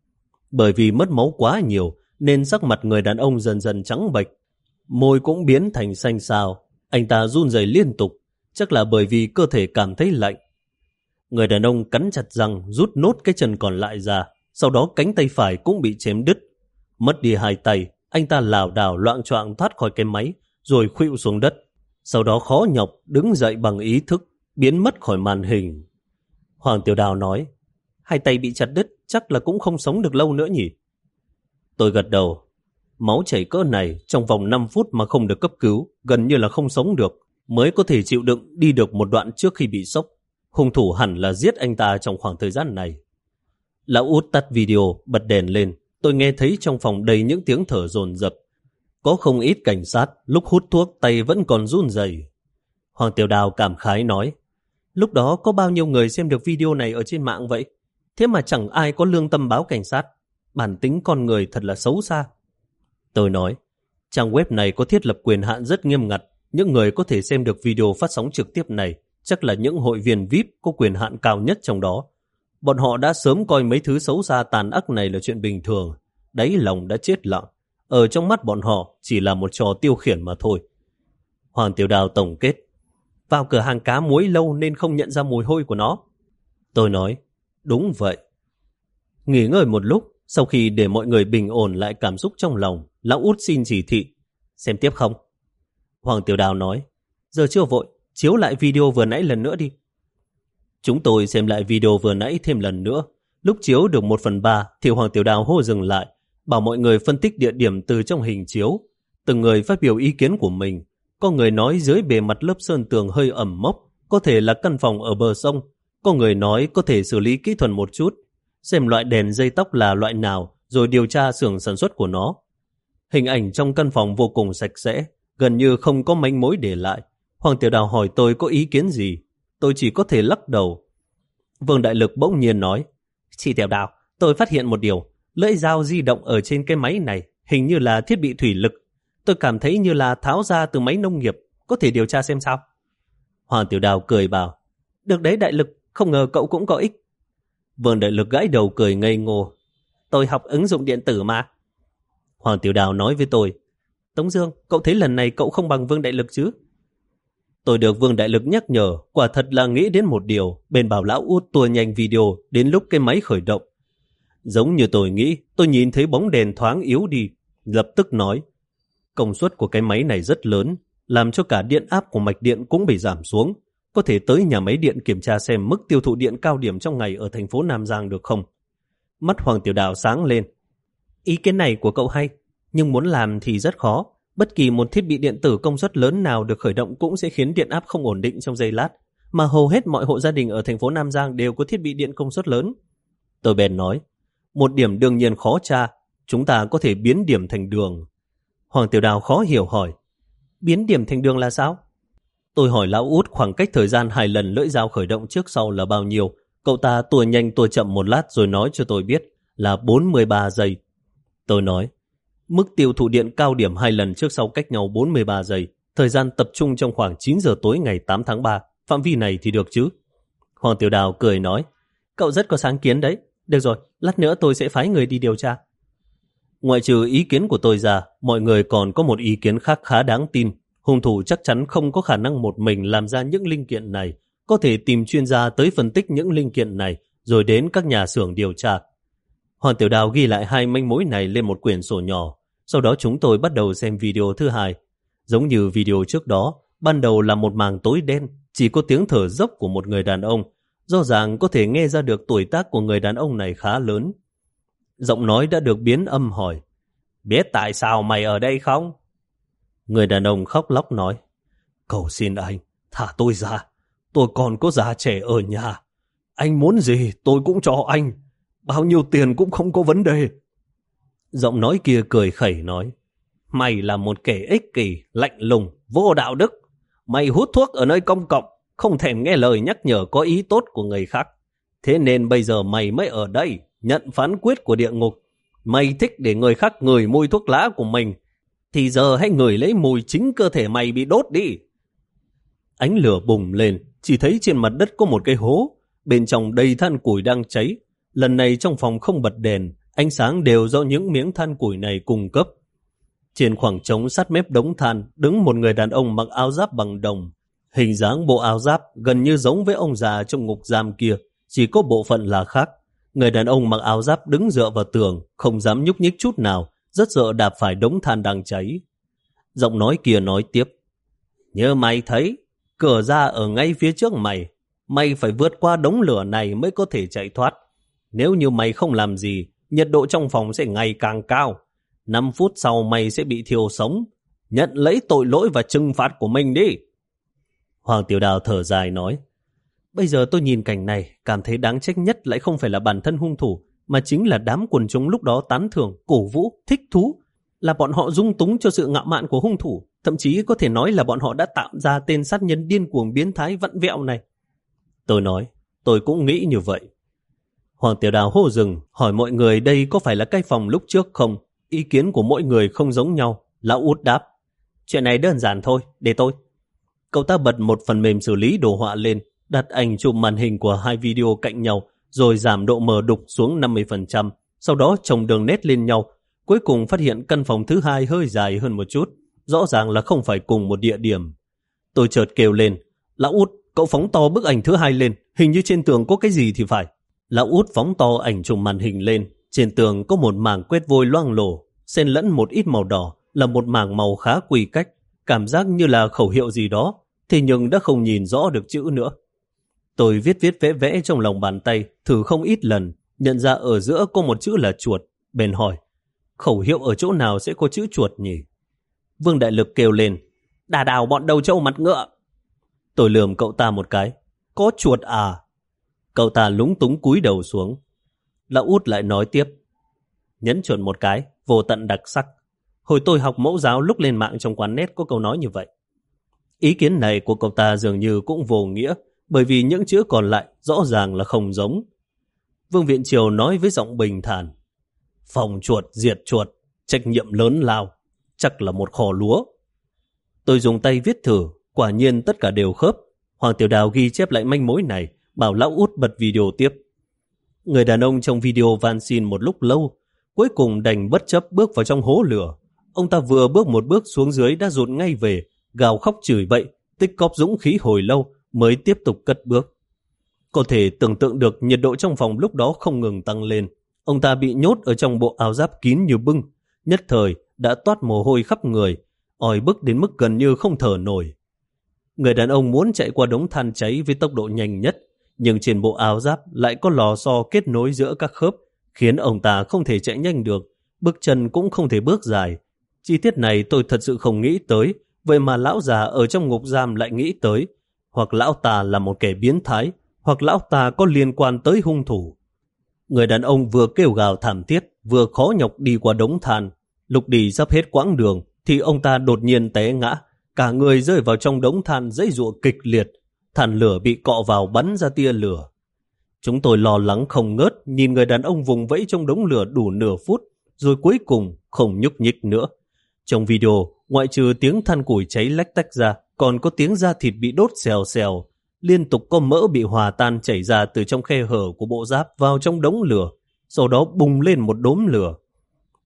Bởi vì mất máu quá nhiều nên sắc mặt người đàn ông dần dần trắng bệch, môi cũng biến thành xanh xao. Anh ta run rẩy liên tục, chắc là bởi vì cơ thể cảm thấy lạnh. Người đàn ông cắn chặt răng rút nốt cái chân còn lại ra, sau đó cánh tay phải cũng bị chém đứt. Mất đi hai tay, anh ta lảo đảo loạng choạng thoát khỏi cái máy rồi khuỵu xuống đất. Sau đó khó nhọc đứng dậy bằng ý thức, biến mất khỏi màn hình. Hoàng Tiểu Đào nói, hai tay bị chặt đứt chắc là cũng không sống được lâu nữa nhỉ? Tôi gật đầu. Máu chảy cỡ này trong vòng năm phút mà không được cấp cứu, gần như là không sống được, mới có thể chịu đựng đi được một đoạn trước khi bị sốc. Hung thủ hẳn là giết anh ta trong khoảng thời gian này. Lão Út tắt video, bật đèn lên. Tôi nghe thấy trong phòng đầy những tiếng thở dồn dập. Có không ít cảnh sát lúc hút thuốc tay vẫn còn run rẩy. Hoàng Tiểu Đào cảm khái nói, lúc đó có bao nhiêu người xem được video này ở trên mạng vậy? Thế mà chẳng ai có lương tâm báo cảnh sát. Bản tính con người thật là xấu xa. Tôi nói, trang web này có thiết lập quyền hạn rất nghiêm ngặt. Những người có thể xem được video phát sóng trực tiếp này chắc là những hội viên vi ai pi có quyền hạn cao nhất trong đó. Bọn họ đã sớm coi mấy thứ xấu xa tàn ác này là chuyện bình thường. Đáy lòng đã chết lặng. Ở trong mắt bọn họ chỉ là một trò tiêu khiển mà thôi. Hoàng Tiểu Đào tổng kết, vào cửa hàng cá muối lâu nên không nhận ra mùi hôi của nó. Tôi nói, đúng vậy. Nghỉ ngơi một lúc, sau khi để mọi người bình ổn lại cảm xúc trong lòng, Lão Út xin chỉ thị, xem tiếp không? Hoàng Tiểu Đào nói, giờ chưa vội, chiếu lại video vừa nãy lần nữa đi. Chúng tôi xem lại video vừa nãy thêm lần nữa. Lúc chiếu được một phần ba thì Hoàng Tiểu Đào hô dừng lại, bảo mọi người phân tích địa điểm từ trong hình chiếu. Từng người phát biểu ý kiến của mình. Có người nói dưới bề mặt lớp sơn tường hơi ẩm mốc, có thể là căn phòng ở bờ sông. Có người nói có thể xử lý kỹ thuật một chút, xem loại đèn dây tóc là loại nào, rồi điều tra xưởng sản xuất của nó. Hình ảnh trong căn phòng vô cùng sạch sẽ, gần như không có manh mối để lại. Hoàng Tiểu Đào hỏi tôi có ý kiến gì. Tôi chỉ có thể lắc đầu. Vương Đại Lực bỗng nhiên nói, chị Tiểu Đào, tôi phát hiện một điều. Lưỡi dao di động ở trên cái máy này hình như là thiết bị thủy lực. Tôi cảm thấy như là tháo ra từ máy nông nghiệp. Có thể điều tra xem sao? Hoàng Tiểu Đào cười bảo, được đấy Đại Lực, không ngờ cậu cũng có ích. Vương Đại Lực gãi đầu cười ngây ngô, tôi học ứng dụng điện tử mà. Hoàng Tiểu Đào nói với tôi, Tống Dương, cậu thấy lần này cậu không bằng Vương Đại Lực chứ? Tôi được Vương Đại Lực nhắc nhở, quả thật là nghĩ đến một điều, bèn bảo Lão Út tua nhanh video đến lúc cái máy khởi động. Giống như tôi nghĩ, tôi nhìn thấy bóng đèn thoáng yếu đi, lập tức nói, công suất của cái máy này rất lớn, làm cho cả điện áp của mạch điện cũng bị giảm xuống. Có thể tới nhà máy điện kiểm tra xem mức tiêu thụ điện cao điểm trong ngày ở thành phố Nam Giang được không? Mắt Hoàng Tiểu Đào sáng lên. Ý kiến này của cậu hay, nhưng muốn làm thì rất khó. Bất kỳ một thiết bị điện tử công suất lớn nào được khởi động cũng sẽ khiến điện áp không ổn định trong giây lát, mà hầu hết mọi hộ gia đình ở thành phố Nam Giang đều có thiết bị điện công suất lớn. Tôi bèn nói, một điểm đương nhiên khó tra, chúng ta có thể biến điểm thành đường. Hoàng Tiểu Đào khó hiểu hỏi, biến điểm thành đường là sao? Tôi hỏi Lão Út khoảng cách thời gian hai lần lưỡi dao khởi động trước sau là bao nhiêu. Cậu ta tua nhanh tua chậm một lát rồi nói cho tôi biết là bốn mươi ba giây. Tôi nói, mức tiêu thụ điện cao điểm hai lần trước sau cách nhau bốn mươi ba giây, thời gian tập trung trong khoảng chín giờ tối ngày tám tháng ba, phạm vi này thì được chứ? Hoàng Tiểu Đào cười nói, cậu rất có sáng kiến đấy. Được rồi, lát nữa tôi sẽ phái người đi điều tra. Ngoại trừ ý kiến của tôi ra, mọi người còn có một ý kiến khác khá đáng tin. Hung thủ chắc chắn không có khả năng một mình làm ra những linh kiện này, có thể tìm chuyên gia tới phân tích những linh kiện này, rồi đến các nhà xưởng điều tra. Hoàng Tiểu Đào ghi lại hai manh mối này lên một quyển sổ nhỏ, sau đó chúng tôi bắt đầu xem video thứ hai. Giống như video trước đó, ban đầu là một màng tối đen, chỉ có tiếng thở dốc của một người đàn ông, rõ ràng có thể nghe ra được tuổi tác của người đàn ông này khá lớn. Giọng nói đã được biến âm hỏi, biết tại sao mày ở đây không? Người đàn ông khóc lóc nói, cầu xin anh, thả tôi ra, tôi còn có già trẻ ở nhà. Anh muốn gì tôi cũng cho anh, bao nhiêu tiền cũng không có vấn đề. Giọng nói kia cười khẩy nói, mày là một kẻ ích kỷ, lạnh lùng, vô đạo đức. Mày hút thuốc ở nơi công cộng, không thèm nghe lời nhắc nhở có ý tốt của người khác. Thế nên bây giờ mày mới ở đây, nhận phán quyết của địa ngục. Mày thích để người khác ngửi mùi thuốc lá của mình, thì giờ hãy ngửi lấy mùi chính cơ thể mày bị đốt đi. Ánh lửa bùng lên, chỉ thấy trên mặt đất có một cái hố, bên trong đầy than củi đang cháy. Lần này trong phòng không bật đèn, ánh sáng đều do những miếng than củi này cung cấp. Trên khoảng trống sát mép đống than đứng một người đàn ông mặc áo giáp bằng đồng. Hình dáng bộ áo giáp gần như giống với ông già trong ngục giam kia, chỉ có bộ phận là khác. Người đàn ông mặc áo giáp đứng dựa vào tường, không dám nhúc nhích chút nào, rất sợ đạp phải đống than đang cháy. Giọng nói kia nói tiếp, như mày thấy, cửa ra ở ngay phía trước mày. Mày phải vượt qua đống lửa này mới có thể chạy thoát. Nếu như mày không làm gì, nhiệt độ trong phòng sẽ ngày càng cao. năm phút sau mày sẽ bị thiêu sống. Nhận lấy tội lỗi và trừng phạt của mình đi. Hoàng Tiểu Đào thở dài nói, bây giờ tôi nhìn cảnh này, cảm thấy đáng trách nhất lại không phải là bản thân hung thủ, mà chính là đám quần chúng lúc đó tán thưởng, cổ vũ, thích thú. Là bọn họ dung túng cho sự ngạo mạn của hung thủ. Thậm chí có thể nói là bọn họ đã tạo ra tên sát nhân điên cuồng biến thái vặn vẹo này. Tôi nói, tôi cũng nghĩ như vậy. Hoàng Tiểu Đào hô dừng, hỏi mọi người đây có phải là cái phòng lúc trước không? Ý kiến của mỗi người không giống nhau. Lão Út đáp, chuyện này đơn giản thôi, để tôi. Cậu ta bật một phần mềm xử lý đồ họa lên, đặt ảnh chụp màn hình của hai video cạnh nhau, rồi giảm độ mờ đục xuống năm mươi phần trăm, sau đó chồng đường nét lên nhau. Cuối cùng phát hiện căn phòng thứ hai hơi dài hơn một chút, rõ ràng là không phải cùng một địa điểm. Tôi chợt kêu lên, Lão Út, cậu phóng to bức ảnh thứ hai lên, hình như trên tường có cái gì thì phải. Lão Út phóng to ảnh chụp màn hình lên, trên tường có một mảng quét vôi loang lổ, xen lẫn một ít màu đỏ, là một mảng màu khá quy cách, cảm giác như là khẩu hiệu gì đó, thế nhưng đã không nhìn rõ được chữ nữa. Tôi viết viết vẽ vẽ trong lòng bàn tay, thử không ít lần, nhận ra ở giữa có một chữ là chuột, bèn hỏi, khẩu hiệu ở chỗ nào sẽ có chữ chuột nhỉ? Vương Đại Lực kêu lên, đà đào bọn đầu trâu mặt ngựa. Tôi lườm cậu ta một cái, có chuột à? Cậu ta lúng túng cúi đầu xuống. Lão Út lại nói tiếp, nhấn chuột một cái, vô tận đặc sắc. Hồi tôi học mẫu giáo lúc lên mạng trong quán net có câu nói như vậy. Ý kiến này của cậu ta dường như cũng vô nghĩa, bởi vì những chữ còn lại rõ ràng là không giống. Vương Viện Triều nói với giọng bình thản, phòng chuột diệt chuột, trách nhiệm lớn lao, chắc là một kho lúa. Tôi dùng tay viết thử, quả nhiên tất cả đều khớp. Hoàng Tiểu Đào ghi chép lại manh mối này, bảo Lão Út bật video tiếp. Người đàn ông trong video van xin một lúc lâu, cuối cùng đành bất chấp bước vào trong hố lửa. Ông ta vừa bước một bước xuống dưới đã rụt ngay về, gào khóc chửi bậy, tích cóp dũng khí hồi lâu mới tiếp tục cất bước. Có thể tưởng tượng được nhiệt độ trong phòng lúc đó không ngừng tăng lên. Ông ta bị nhốt ở trong bộ áo giáp kín như bưng, nhất thời đã toát mồ hôi khắp người, oi bức đến mức gần như không thở nổi. Người đàn ông muốn chạy qua đống than cháy với tốc độ nhanh nhất, nhưng trên bộ áo giáp lại có lò xo kết nối giữa các khớp, khiến ông ta không thể chạy nhanh được, bước chân cũng không thể bước dài. Chi tiết này tôi thật sự không nghĩ tới, vậy mà lão già ở trong ngục giam lại nghĩ tới. Hoặc lão ta là một kẻ biến thái, hoặc lão ta có liên quan tới hung thủ. Người đàn ông vừa kêu gào thảm thiết, vừa khó nhọc đi qua đống than. Lúc đi sắp hết quãng đường, thì ông ta đột nhiên té ngã, cả người rơi vào trong đống than giãy giụa kịch liệt. Than lửa bị cọ vào bắn ra tia lửa. Chúng tôi lo lắng không ngớt, nhìn người đàn ông vùng vẫy trong đống lửa đủ nửa phút, rồi cuối cùng không nhúc nhích nữa. Trong video, ngoại trừ tiếng than củi cháy lách tách ra, còn có tiếng da thịt bị đốt xèo xèo. Liên tục có mỡ bị hòa tan chảy ra từ trong khe hở của bộ giáp vào trong đống lửa, sau đó bùng lên một đốm lửa.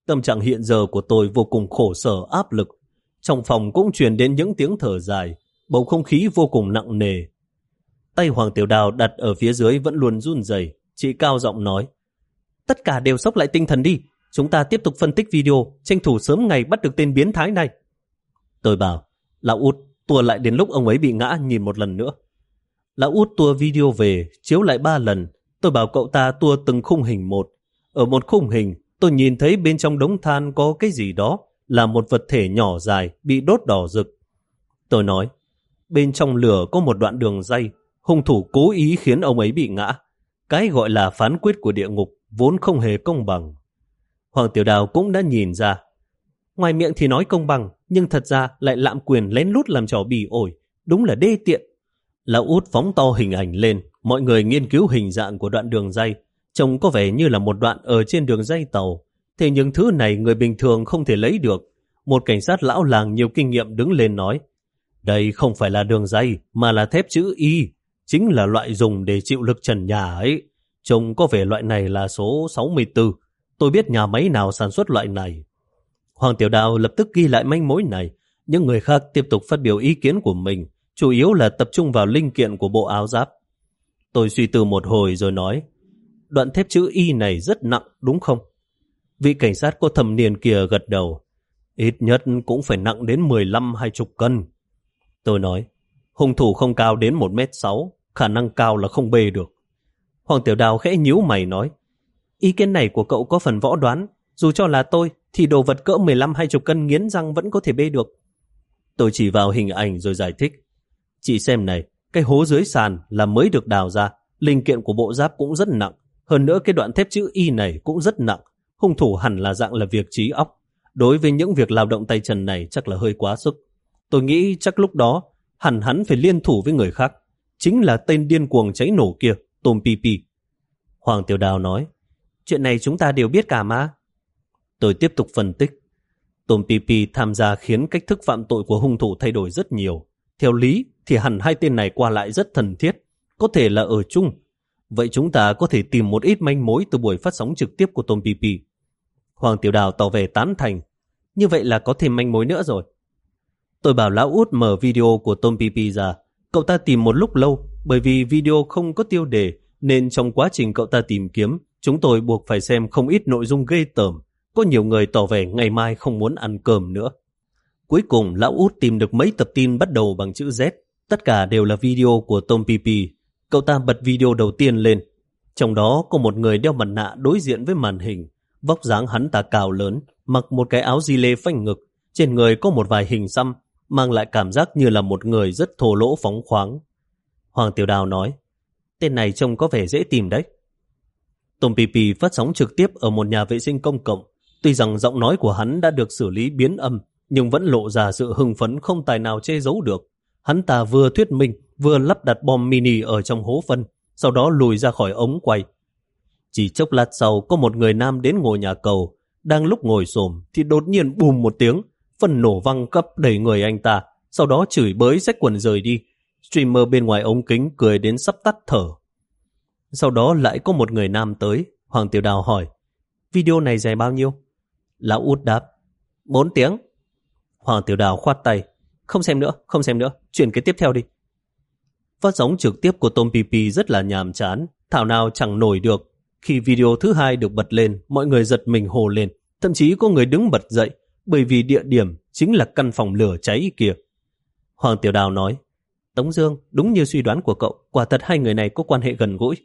Tâm trạng hiện giờ của tôi vô cùng khổ sở áp lực. Trong phòng cũng truyền đến những tiếng thở dài, bầu không khí vô cùng nặng nề. Tay Hoàng Tiểu Đào đặt ở phía dưới vẫn luôn run rẩy. Chị cao giọng nói, tất cả đều sốc lại tinh thần đi. Chúng ta tiếp tục phân tích video, tranh thủ sớm ngày bắt được tên biến thái này. Tôi bảo, lão Út, tua lại đến lúc ông ấy bị ngã nhìn một lần nữa. Lão Út tua video về, chiếu lại ba lần. Tôi bảo cậu ta tua từng khung hình một. Ở một khung hình, tôi nhìn thấy bên trong đống than có cái gì đó, là một vật thể nhỏ dài bị đốt đỏ rực. Tôi nói, bên trong lửa có một đoạn đường ray, hung thủ cố ý khiến ông ấy bị ngã. Cái gọi là phán quyết của địa ngục vốn không hề công bằng. Hoàng Tiểu Đào cũng đã nhìn ra. Ngoài miệng thì nói công bằng, nhưng thật ra lại lạm quyền lén lút làm trò bỉ ổi, đúng là đê tiện. Lão Út phóng to hình ảnh lên, mọi người nghiên cứu hình dạng của đoạn đường ray, trông có vẻ như là một đoạn ở trên đường ray tàu. Thế nhưng thứ này người bình thường không thể lấy được. Một cảnh sát lão làng nhiều kinh nghiệm đứng lên nói, đây không phải là đường ray mà là thép chữ Y, chính là loại dùng để chịu lực trần nhà ấy. Trông có vẻ loại này là số sáu mươi tư. Tôi biết nhà máy nào sản xuất loại này. Hoàng Tiểu Đào lập tức ghi lại manh mối này. Những người khác tiếp tục phát biểu ý kiến của mình, chủ yếu là tập trung vào linh kiện của bộ áo giáp. Tôi suy tư một hồi rồi nói, đoạn thép chữ Y này rất nặng đúng không? Vị cảnh sát có thâm niên kia gật đầu, ít nhất cũng phải nặng đến mười lăm hai mươi cân. Tôi nói, hung thủ không cao đến một mét sáu, khả năng cao là không bê được. Hoàng Tiểu Đào khẽ nhíu mày nói, ý kiến này của cậu có phần võ đoán, dù cho là tôi thì đồ vật cỡ mười lăm hai mươi cân nghiến răng vẫn có thể bê được. Tôi chỉ vào hình ảnh rồi giải thích, chị xem này, cái hố dưới sàn là mới được đào ra, linh kiện của bộ giáp cũng rất nặng, hơn nữa cái đoạn thép chữ Y này cũng rất nặng. Hung thủ hẳn là dạng là việc trí óc, đối với những việc lao động tay chân này chắc là hơi quá sức. Tôi nghĩ chắc lúc đó hẳn hắn phải liên thủ với người khác, chính là tên điên cuồng cháy nổ kia, Tom Pipi. Hoàng Tiểu Đào nói, chuyện này chúng ta đều biết cả mà. Tôi tiếp tục phân tích, Tom Pipi tham gia khiến cách thức phạm tội của hung thủ thay đổi rất nhiều. Theo lý thì hẳn hai tên này qua lại rất thân thiết, có thể là ở chung. Vậy chúng ta có thể tìm một ít manh mối từ buổi phát sóng trực tiếp của Tom Pipi. Hoàng Tiểu Đào tỏ vẻ tán thành, như vậy là có thêm manh mối nữa rồi. Tôi bảo lão Út mở video của Tom Pipi ra. Cậu ta tìm một lúc lâu, bởi vì video không có tiêu đề, nên trong quá trình cậu ta tìm kiếm, chúng tôi buộc phải xem không ít nội dung ghê tởm. Có nhiều người tỏ vẻ ngày mai không muốn ăn cơm nữa. Cuối cùng lão Út tìm được mấy tập tin bắt đầu bằng chữ Z. Tất cả đều là video của Tom Pipi. Cậu ta bật video đầu tiên lên. Trong đó có một người đeo mặt nạ đối diện với màn hình. Vóc dáng hắn ta cao lớn, mặc một cái áo gi lê phanh ngực. Trên người có một vài hình xăm, mang lại cảm giác như là một người rất thô lỗ phóng khoáng. Hoàng Tiểu Đào nói, tên này trông có vẻ dễ tìm đấy. Tom Pipi phát sóng trực tiếp ở một nhà vệ sinh công cộng. Tuy rằng giọng nói của hắn đã được xử lý biến âm, nhưng vẫn lộ ra sự hưng phấn không tài nào che giấu được. Hắn ta vừa thuyết minh, vừa lắp đặt bom mini ở trong hố phân, sau đó lùi ra khỏi ống quay. Chỉ chốc lát sau, có một người nam đến ngồi nhà cầu. Đang lúc ngồi xổm thì đột nhiên bùm một tiếng, phân nổ văng cấp đẩy người anh ta, sau đó chửi bới xách quần rời đi. Streamer bên ngoài ống kính cười đến sắp tắt thở. Sau đó lại có một người nam tới. Hoàng Tiểu Đào hỏi, video này dài bao nhiêu? Lão Út đáp, bốn tiếng. Hoàng Tiểu Đào khoát tay, không xem nữa, không xem nữa, chuyển cái tiếp theo đi. Phát sóng trực tiếp của Tom Pipi rất là nhàm chán, thảo nào chẳng nổi được. Khi video thứ hai được bật lên, mọi người giật mình hồ lên, thậm chí có người đứng bật dậy, bởi vì địa điểm chính là căn phòng lửa cháy kia. Hoàng Tiểu Đào nói, Tống Dương, đúng như suy đoán của cậu, quả thật hai người này có quan hệ gần gũi.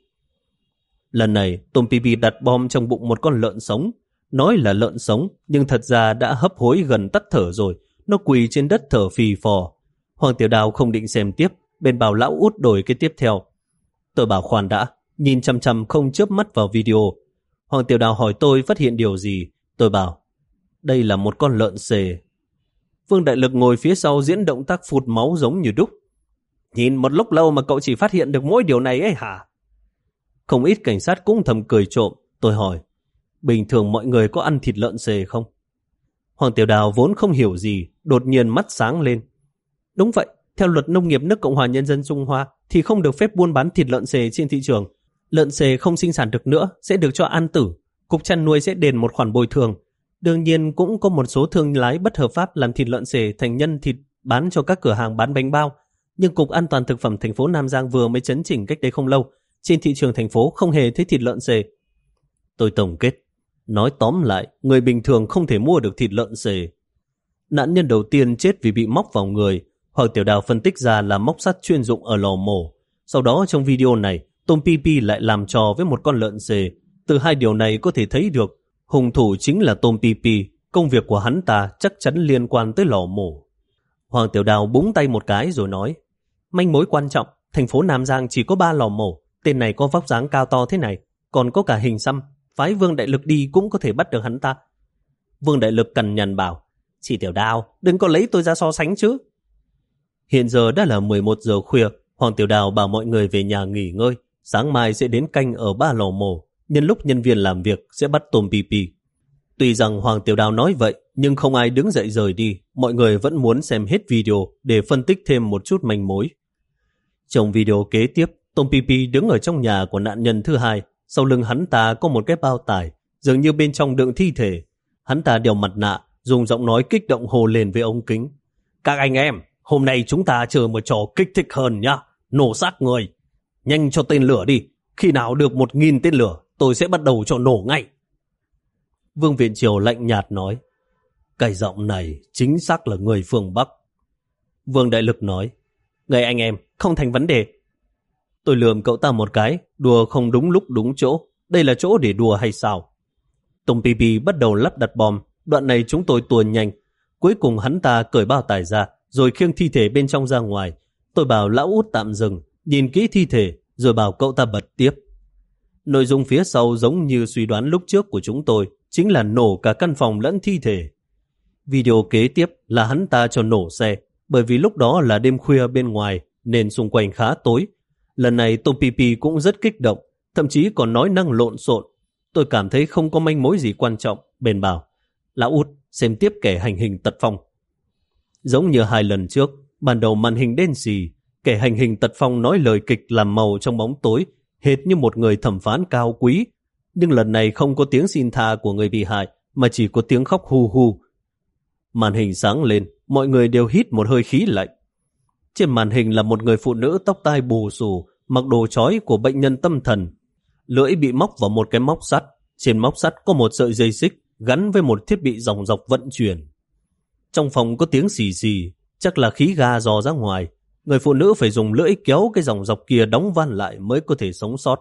Lần này, Tom Pipi đặt bom trong bụng một con lợn sống. Nói là lợn sống, nhưng thật ra đã hấp hối gần tắt thở rồi. Nó quỳ trên đất thở phì phò. Hoàng Tiểu Đào không định xem tiếp, bên bảo lão Út đổi cái tiếp theo. Tôi bảo khoan đã, nhìn chăm chăm không chớp mắt vào video. Hoàng Tiểu Đào hỏi tôi phát hiện điều gì. Tôi bảo, đây là một con lợn xề. Vương Đại Lực ngồi phía sau diễn động tác phụt máu giống như đúc. Nhìn một lúc lâu mà cậu chỉ phát hiện được mỗi điều này ấy hả? Không ít cảnh sát cũng thầm cười trộm. Tôi hỏi, bình thường mọi người có ăn thịt lợn xề không? Hoàng Tiểu Đào vốn không hiểu gì, đột nhiên mắt sáng lên. Đúng vậy, theo luật nông nghiệp nước Cộng hòa Nhân dân Trung Hoa thì không được phép buôn bán thịt lợn xề trên thị trường. Lợn xề không sinh sản được nữa sẽ được cho an tử. Cục chăn nuôi sẽ đền một khoản bồi thường. Đương nhiên cũng có một số thương lái bất hợp pháp làm thịt lợn xề thành nhân thịt bán cho các cửa hàng bán bánh bao. Nhưng Cục An toàn Thực phẩm thành phố Nam Giang vừa mới chấn chỉnh cách đây không lâu. Trên thị trường thành phố không hề thấy thịt lợn xề. Tôi tổng kết. Nói tóm lại, người bình thường không thể mua được thịt lợn xề. Nạn nhân đầu tiên chết vì bị móc vào người. Hoàng Tiểu Đào phân tích ra là móc sắt chuyên dụng ở lò mổ. Sau đó trong video này, Tom Pi Pi lại làm trò với một con lợn xề. Từ hai điều này có thể thấy được hung thủ chính là Tom Pi Pi. Công việc của hắn ta chắc chắn liên quan tới lò mổ. Hoàng Tiểu Đào búng tay một cái rồi nói, manh mối quan trọng, thành phố Nam Giang chỉ có ba lò mổ. Tên này có vóc dáng cao to thế này, còn có cả hình xăm. Phái Vương Đại Lực đi cũng có thể bắt được hắn ta. Vương Đại Lực cằn nhằn bảo, chị Tiểu Đào, đừng có lấy tôi ra so sánh chứ. Hiện giờ đã là mười một giờ khuya. Hoàng Tiểu Đào bảo mọi người về nhà nghỉ ngơi. Sáng mai sẽ đến canh ở ba lò mổ. Nhân lúc nhân viên làm việc sẽ bắt Tom Pi Pi. Tuy rằng Hoàng Tiểu Đào nói vậy, nhưng không ai đứng dậy rời đi. Mọi người vẫn muốn xem hết video để phân tích thêm một chút manh mối. Trong video kế tiếp, Tom Pi Pi đứng ở trong nhà của nạn nhân thứ hai. Sau lưng hắn ta có một cái bao tải, dường như bên trong đựng thi thể. Hắn ta đeo mặt nạ, dùng giọng nói kích động hồ lên với ống kính. Các anh em, hôm nay chúng ta chơi một trò kích thích hơn nhá. Nổ xác người. Nhanh cho tên lửa đi. Khi nào được một nghìn tên lửa, tôi sẽ bắt đầu cho nổ ngay. Vương Viện Triều lạnh nhạt nói, cái giọng này chính xác là người phương Bắc. Vương Đại Lực nói, người anh em, không thành vấn đề. Tôi lườm cậu ta một cái, đùa không đúng lúc đúng chỗ. Đây là chỗ để đùa hay sao? Tom Pi Pi bắt đầu lắp đặt bom. Đoạn này chúng tôi tuồn nhanh. Cuối cùng hắn ta cởi bao tải ra, rồi khiêng thi thể bên trong ra ngoài. Tôi bảo lão út tạm dừng, nhìn kỹ thi thể, rồi bảo cậu ta bật tiếp. Nội dung phía sau giống như suy đoán lúc trước của chúng tôi, chính là nổ cả căn phòng lẫn thi thể. Video kế tiếp là hắn ta cho nổ xe, bởi vì lúc đó là đêm khuya bên ngoài, nên xung quanh khá tối. Lần này Tom Pi Pi cũng rất kích động, thậm chí còn nói năng lộn xộn. Tôi cảm thấy không có manh mối gì quan trọng, bèn bảo, lão út, xem tiếp kẻ hành hình tật phong. Giống như hai lần trước, ban đầu màn hình đen xì, kẻ hành hình tật phong nói lời kịch làm màu trong bóng tối, hệt như một người thẩm phán cao quý. Nhưng lần này không có tiếng xin tha của người bị hại, mà chỉ có tiếng khóc hu hu. Màn hình sáng lên, mọi người đều hít một hơi khí lạnh. Trên màn hình là một người phụ nữ tóc tai bù xù, mặc đồ chói của bệnh nhân tâm thần. Lưỡi bị móc vào một cái móc sắt. Trên móc sắt có một sợi dây xích gắn với một thiết bị dòng dọc vận chuyển. Trong phòng có tiếng xì xì, chắc là khí ga dò ra ngoài. Người phụ nữ phải dùng lưỡi kéo cái dòng dọc kia đóng van lại mới có thể sống sót.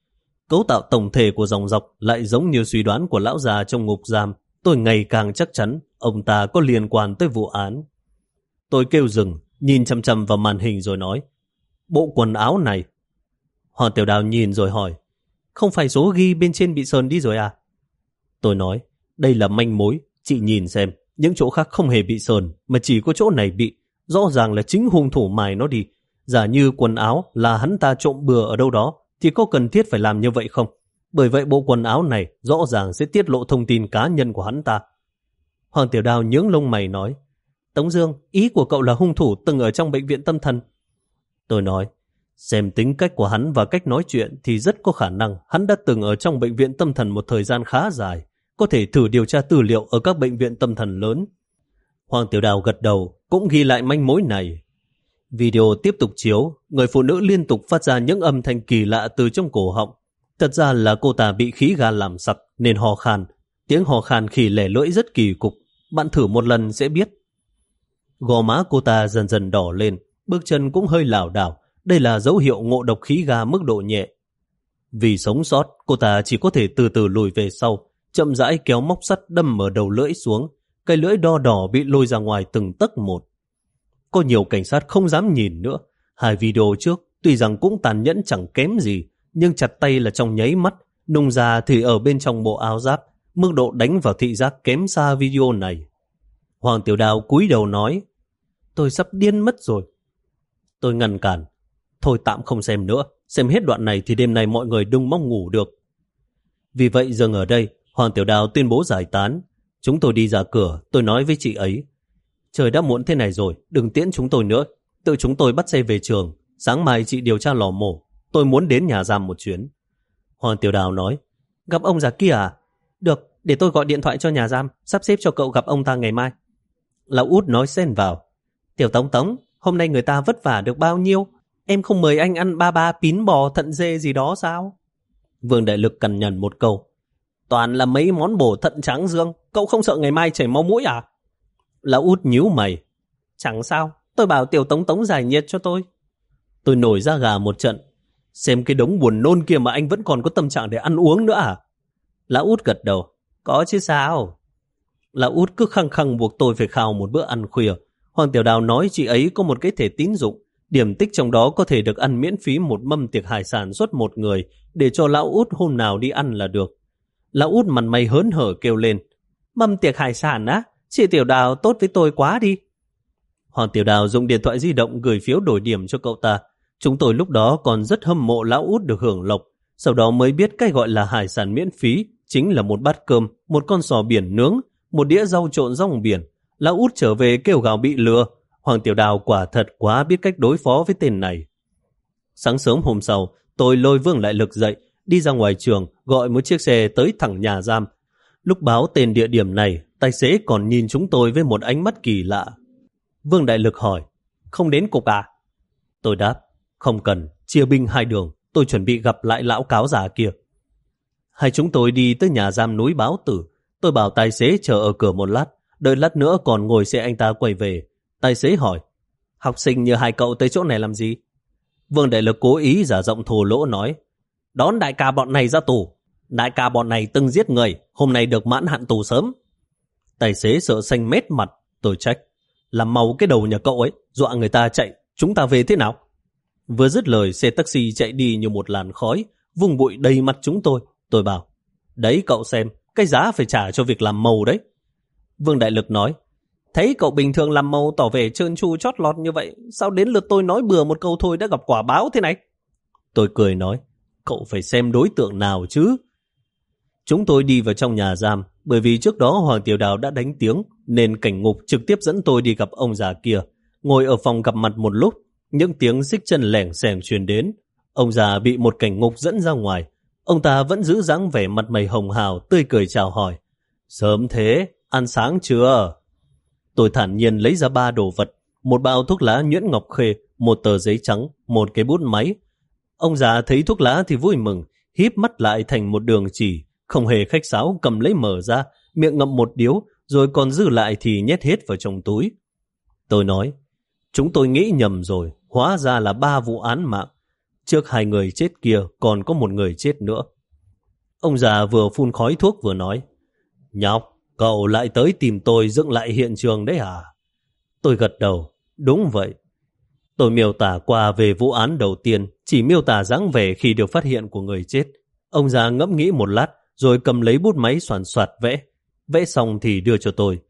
Cấu tạo tổng thể của dòng dọc lại giống như suy đoán của lão già trong ngục giam. Tôi ngày càng chắc chắn ông ta có liên quan tới vụ án. Tôi kêu dừng, nhìn chăm chăm vào màn hình rồi nói, bộ quần áo này. Hoàng Tiểu Đào nhìn rồi hỏi, không phải số ghi bên trên bị sờn đi rồi à? Tôi nói, đây là manh mối, chị nhìn xem, những chỗ khác không hề bị sờn, mà chỉ có chỗ này bị. Rõ ràng là chính hung thủ mài nó đi. Giả như quần áo là hắn ta trộm bừa ở đâu đó, thì có cần thiết phải làm như vậy không? Bởi vậy bộ quần áo này rõ ràng sẽ tiết lộ thông tin cá nhân của hắn ta. Hoàng Tiểu Đào nhướng lông mày nói, Tống Dương, ý của cậu là hung thủ từng ở trong bệnh viện tâm thần. Tôi nói, xem tính cách của hắn và cách nói chuyện thì rất có khả năng hắn đã từng ở trong bệnh viện tâm thần một thời gian khá dài, có thể thử điều tra tư liệu ở các bệnh viện tâm thần lớn. Hoàng Tiểu Đào gật đầu, cũng ghi lại manh mối này. Video tiếp tục chiếu, người phụ nữ liên tục phát ra những âm thanh kỳ lạ từ trong cổ họng. Thật ra là cô ta bị khí ga làm sặc nên ho khan. Tiếng ho khan khi lẻ lưỡi rất kỳ cục, bạn thử một lần sẽ biết. Gò má cô ta dần dần đỏ lên, bước chân cũng hơi lảo đảo. Đây là dấu hiệu ngộ độc khí ga mức độ nhẹ. Vì sống sót, cô ta chỉ có thể từ từ lùi về sau, chậm rãi kéo móc sắt đâm ở đầu lưỡi xuống. Cây lưỡi đo đỏ bị lôi ra ngoài từng tấc một. Có nhiều cảnh sát không dám nhìn nữa. Hai video trước tuy rằng cũng tàn nhẫn chẳng kém gì, nhưng chặt tay là trong nháy mắt, nung ra thì ở bên trong bộ áo giáp. Mức độ đánh vào thị giác kém xa video này. Hoàng Tiểu Đào cúi đầu nói, tôi sắp điên mất rồi. Tôi ngăn cản, thôi tạm không xem nữa, xem hết đoạn này thì đêm nay mọi người đừng mong ngủ được. Vì vậy dừng ở đây, Hoàng Tiểu Đào tuyên bố giải tán. Chúng tôi đi ra cửa, tôi nói với chị ấy, trời đã muộn thế này rồi, đừng tiễn chúng tôi nữa. Tự chúng tôi bắt xe về trường, sáng mai chị điều tra lò mổ, tôi muốn đến nhà giam một chuyến. Hoàng Tiểu Đào nói, gặp ông già kia à? Được, để tôi gọi điện thoại cho nhà giam, sắp xếp cho cậu gặp ông ta ngày mai. Lão út nói xen vào. Tiểu Tống Tống, hôm nay người ta vất vả được bao nhiêu? Em không mời anh ăn ba ba pín bò thận dê gì đó sao? Vương Đại Lực cằn nhằn một câu. Toàn là mấy món bổ thận trắng dương, cậu không sợ ngày mai chảy máu mũi à? Lão út nhíu mày. Chẳng sao, tôi bảo Tiểu Tống Tống giải nhiệt cho tôi. Tôi nổi da gà một trận. Xem cái đống buồn nôn kia mà anh vẫn còn có tâm trạng để ăn uống nữa à? Lão út gật đầu. Có chứ sao? Lão út cứ khăng khăng buộc tôi phải khao một bữa ăn khuya. Hoàng Tiểu Đào nói chị ấy có một cái thẻ tín dụng, điểm tích trong đó có thể được ăn miễn phí một mâm tiệc hải sản suốt một người, để cho lão út hôm nào đi ăn là được. Lão út mặt mày hớn hở kêu lên. Mâm tiệc hải sản á? Chị Tiểu Đào tốt với tôi quá đi. Hoàng Tiểu Đào dùng điện thoại di động gửi phiếu đổi điểm cho cậu ta. Chúng tôi lúc đó còn rất hâm mộ lão út được hưởng lộc. Sau đó mới biết cái gọi là hải sản miễn phí chính là một bát cơm, một con sò biển nướng, một đĩa rau trộn rong biển. Lão út trở về kêu gào bị lừa. Hoàng Tiểu Đào quả thật quá biết cách đối phó với tên này. Sáng sớm hôm sau, tôi lôi Vương Đại Lực dậy, đi ra ngoài trường, gọi một chiếc xe tới thẳng nhà giam. Lúc báo tên địa điểm này, tài xế còn nhìn chúng tôi với một ánh mắt kỳ lạ. Vương Đại Lực hỏi, không đến cục à? Tôi đáp, không cần, chia binh hai đường, tôi chuẩn bị gặp lại lão cáo già kia. Hai chúng tôi đi tới nhà giam núi Báo Tử. Tôi bảo tài xế chờ ở cửa một lát, đợi lát nữa còn ngồi xe anh ta quay về. Tài xế hỏi, học sinh như hai cậu tới chỗ này làm gì? Vương Đại Lực cố ý giả giọng thô lỗ nói, đón đại ca bọn này ra tù. Đại ca bọn này từng giết người, hôm nay được mãn hạn tù sớm. Tài xế sợ xanh mét mặt. Tôi trách, làm màu cái đầu nhà cậu ấy, dọa người ta chạy, chúng ta về thế nào? Vừa dứt lời, xe taxi chạy đi như một làn khói, vung bụi đầy mặt chúng tôi. Tôi bảo, đấy cậu xem, cái giá phải trả cho việc làm màu đấy. Vương Đại Lực nói, thấy cậu bình thường làm màu tỏ vẻ trơn tru chót lọt như vậy, sao đến lượt tôi nói bừa một câu thôi đã gặp quả báo thế này? Tôi cười nói, cậu phải xem đối tượng nào chứ. Chúng tôi đi vào trong nhà giam, bởi vì trước đó Hoàng Tiểu Đào đã đánh tiếng, nên cảnh ngục trực tiếp dẫn tôi đi gặp ông già kia. Ngồi ở phòng gặp mặt một lúc, những tiếng xích chân lẻng xẻng truyền đến. Ông già bị một cảnh ngục dẫn ra ngoài. Ông ta vẫn giữ dáng vẻ mặt mày hồng hào, tươi cười chào hỏi. Sớm thế, ăn sáng chưa? Tôi thản nhiên lấy ra ba đồ vật, một bao thuốc lá nhuyễn ngọc khê, một tờ giấy trắng, một cái bút máy. Ông già thấy thuốc lá thì vui mừng, híp mắt lại thành một đường chỉ, không hề khách sáo cầm lấy mở ra, miệng ngậm một điếu, rồi còn dư lại thì nhét hết vào trong túi. Tôi nói, chúng tôi nghĩ nhầm rồi, hóa ra là ba vụ án mạng. Trước hai người chết kia còn có một người chết nữa. Ông già vừa phun khói thuốc vừa nói, nhóc, cậu lại tới tìm tôi dựng lại hiện trường đấy hả? Tôi gật đầu, đúng vậy. Tôi miêu tả qua về vụ án đầu tiên, chỉ miêu tả dáng vẻ khi được phát hiện của người chết. Ông già ngẫm nghĩ một lát, rồi cầm lấy bút máy soàn soạt vẽ. Vẽ xong thì đưa cho tôi.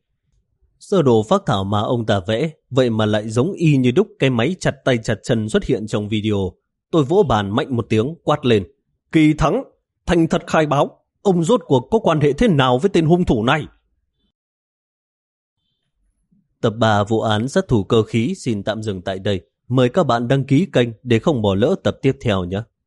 Sơ đồ phác thảo mà ông ta vẽ, vậy mà lại giống y như đúc cái máy chặt tay chặt chân xuất hiện trong video. Tôi vỗ bàn mạnh một tiếng, quát lên. Kỳ Thắng, thành thật khai báo, ông rốt cuộc có quan hệ thế nào với tên hung thủ này? Tập ba vụ án sát thủ cơ khí xin tạm dừng tại đây. Mời các bạn đăng ký kênh để không bỏ lỡ tập tiếp theo nhé.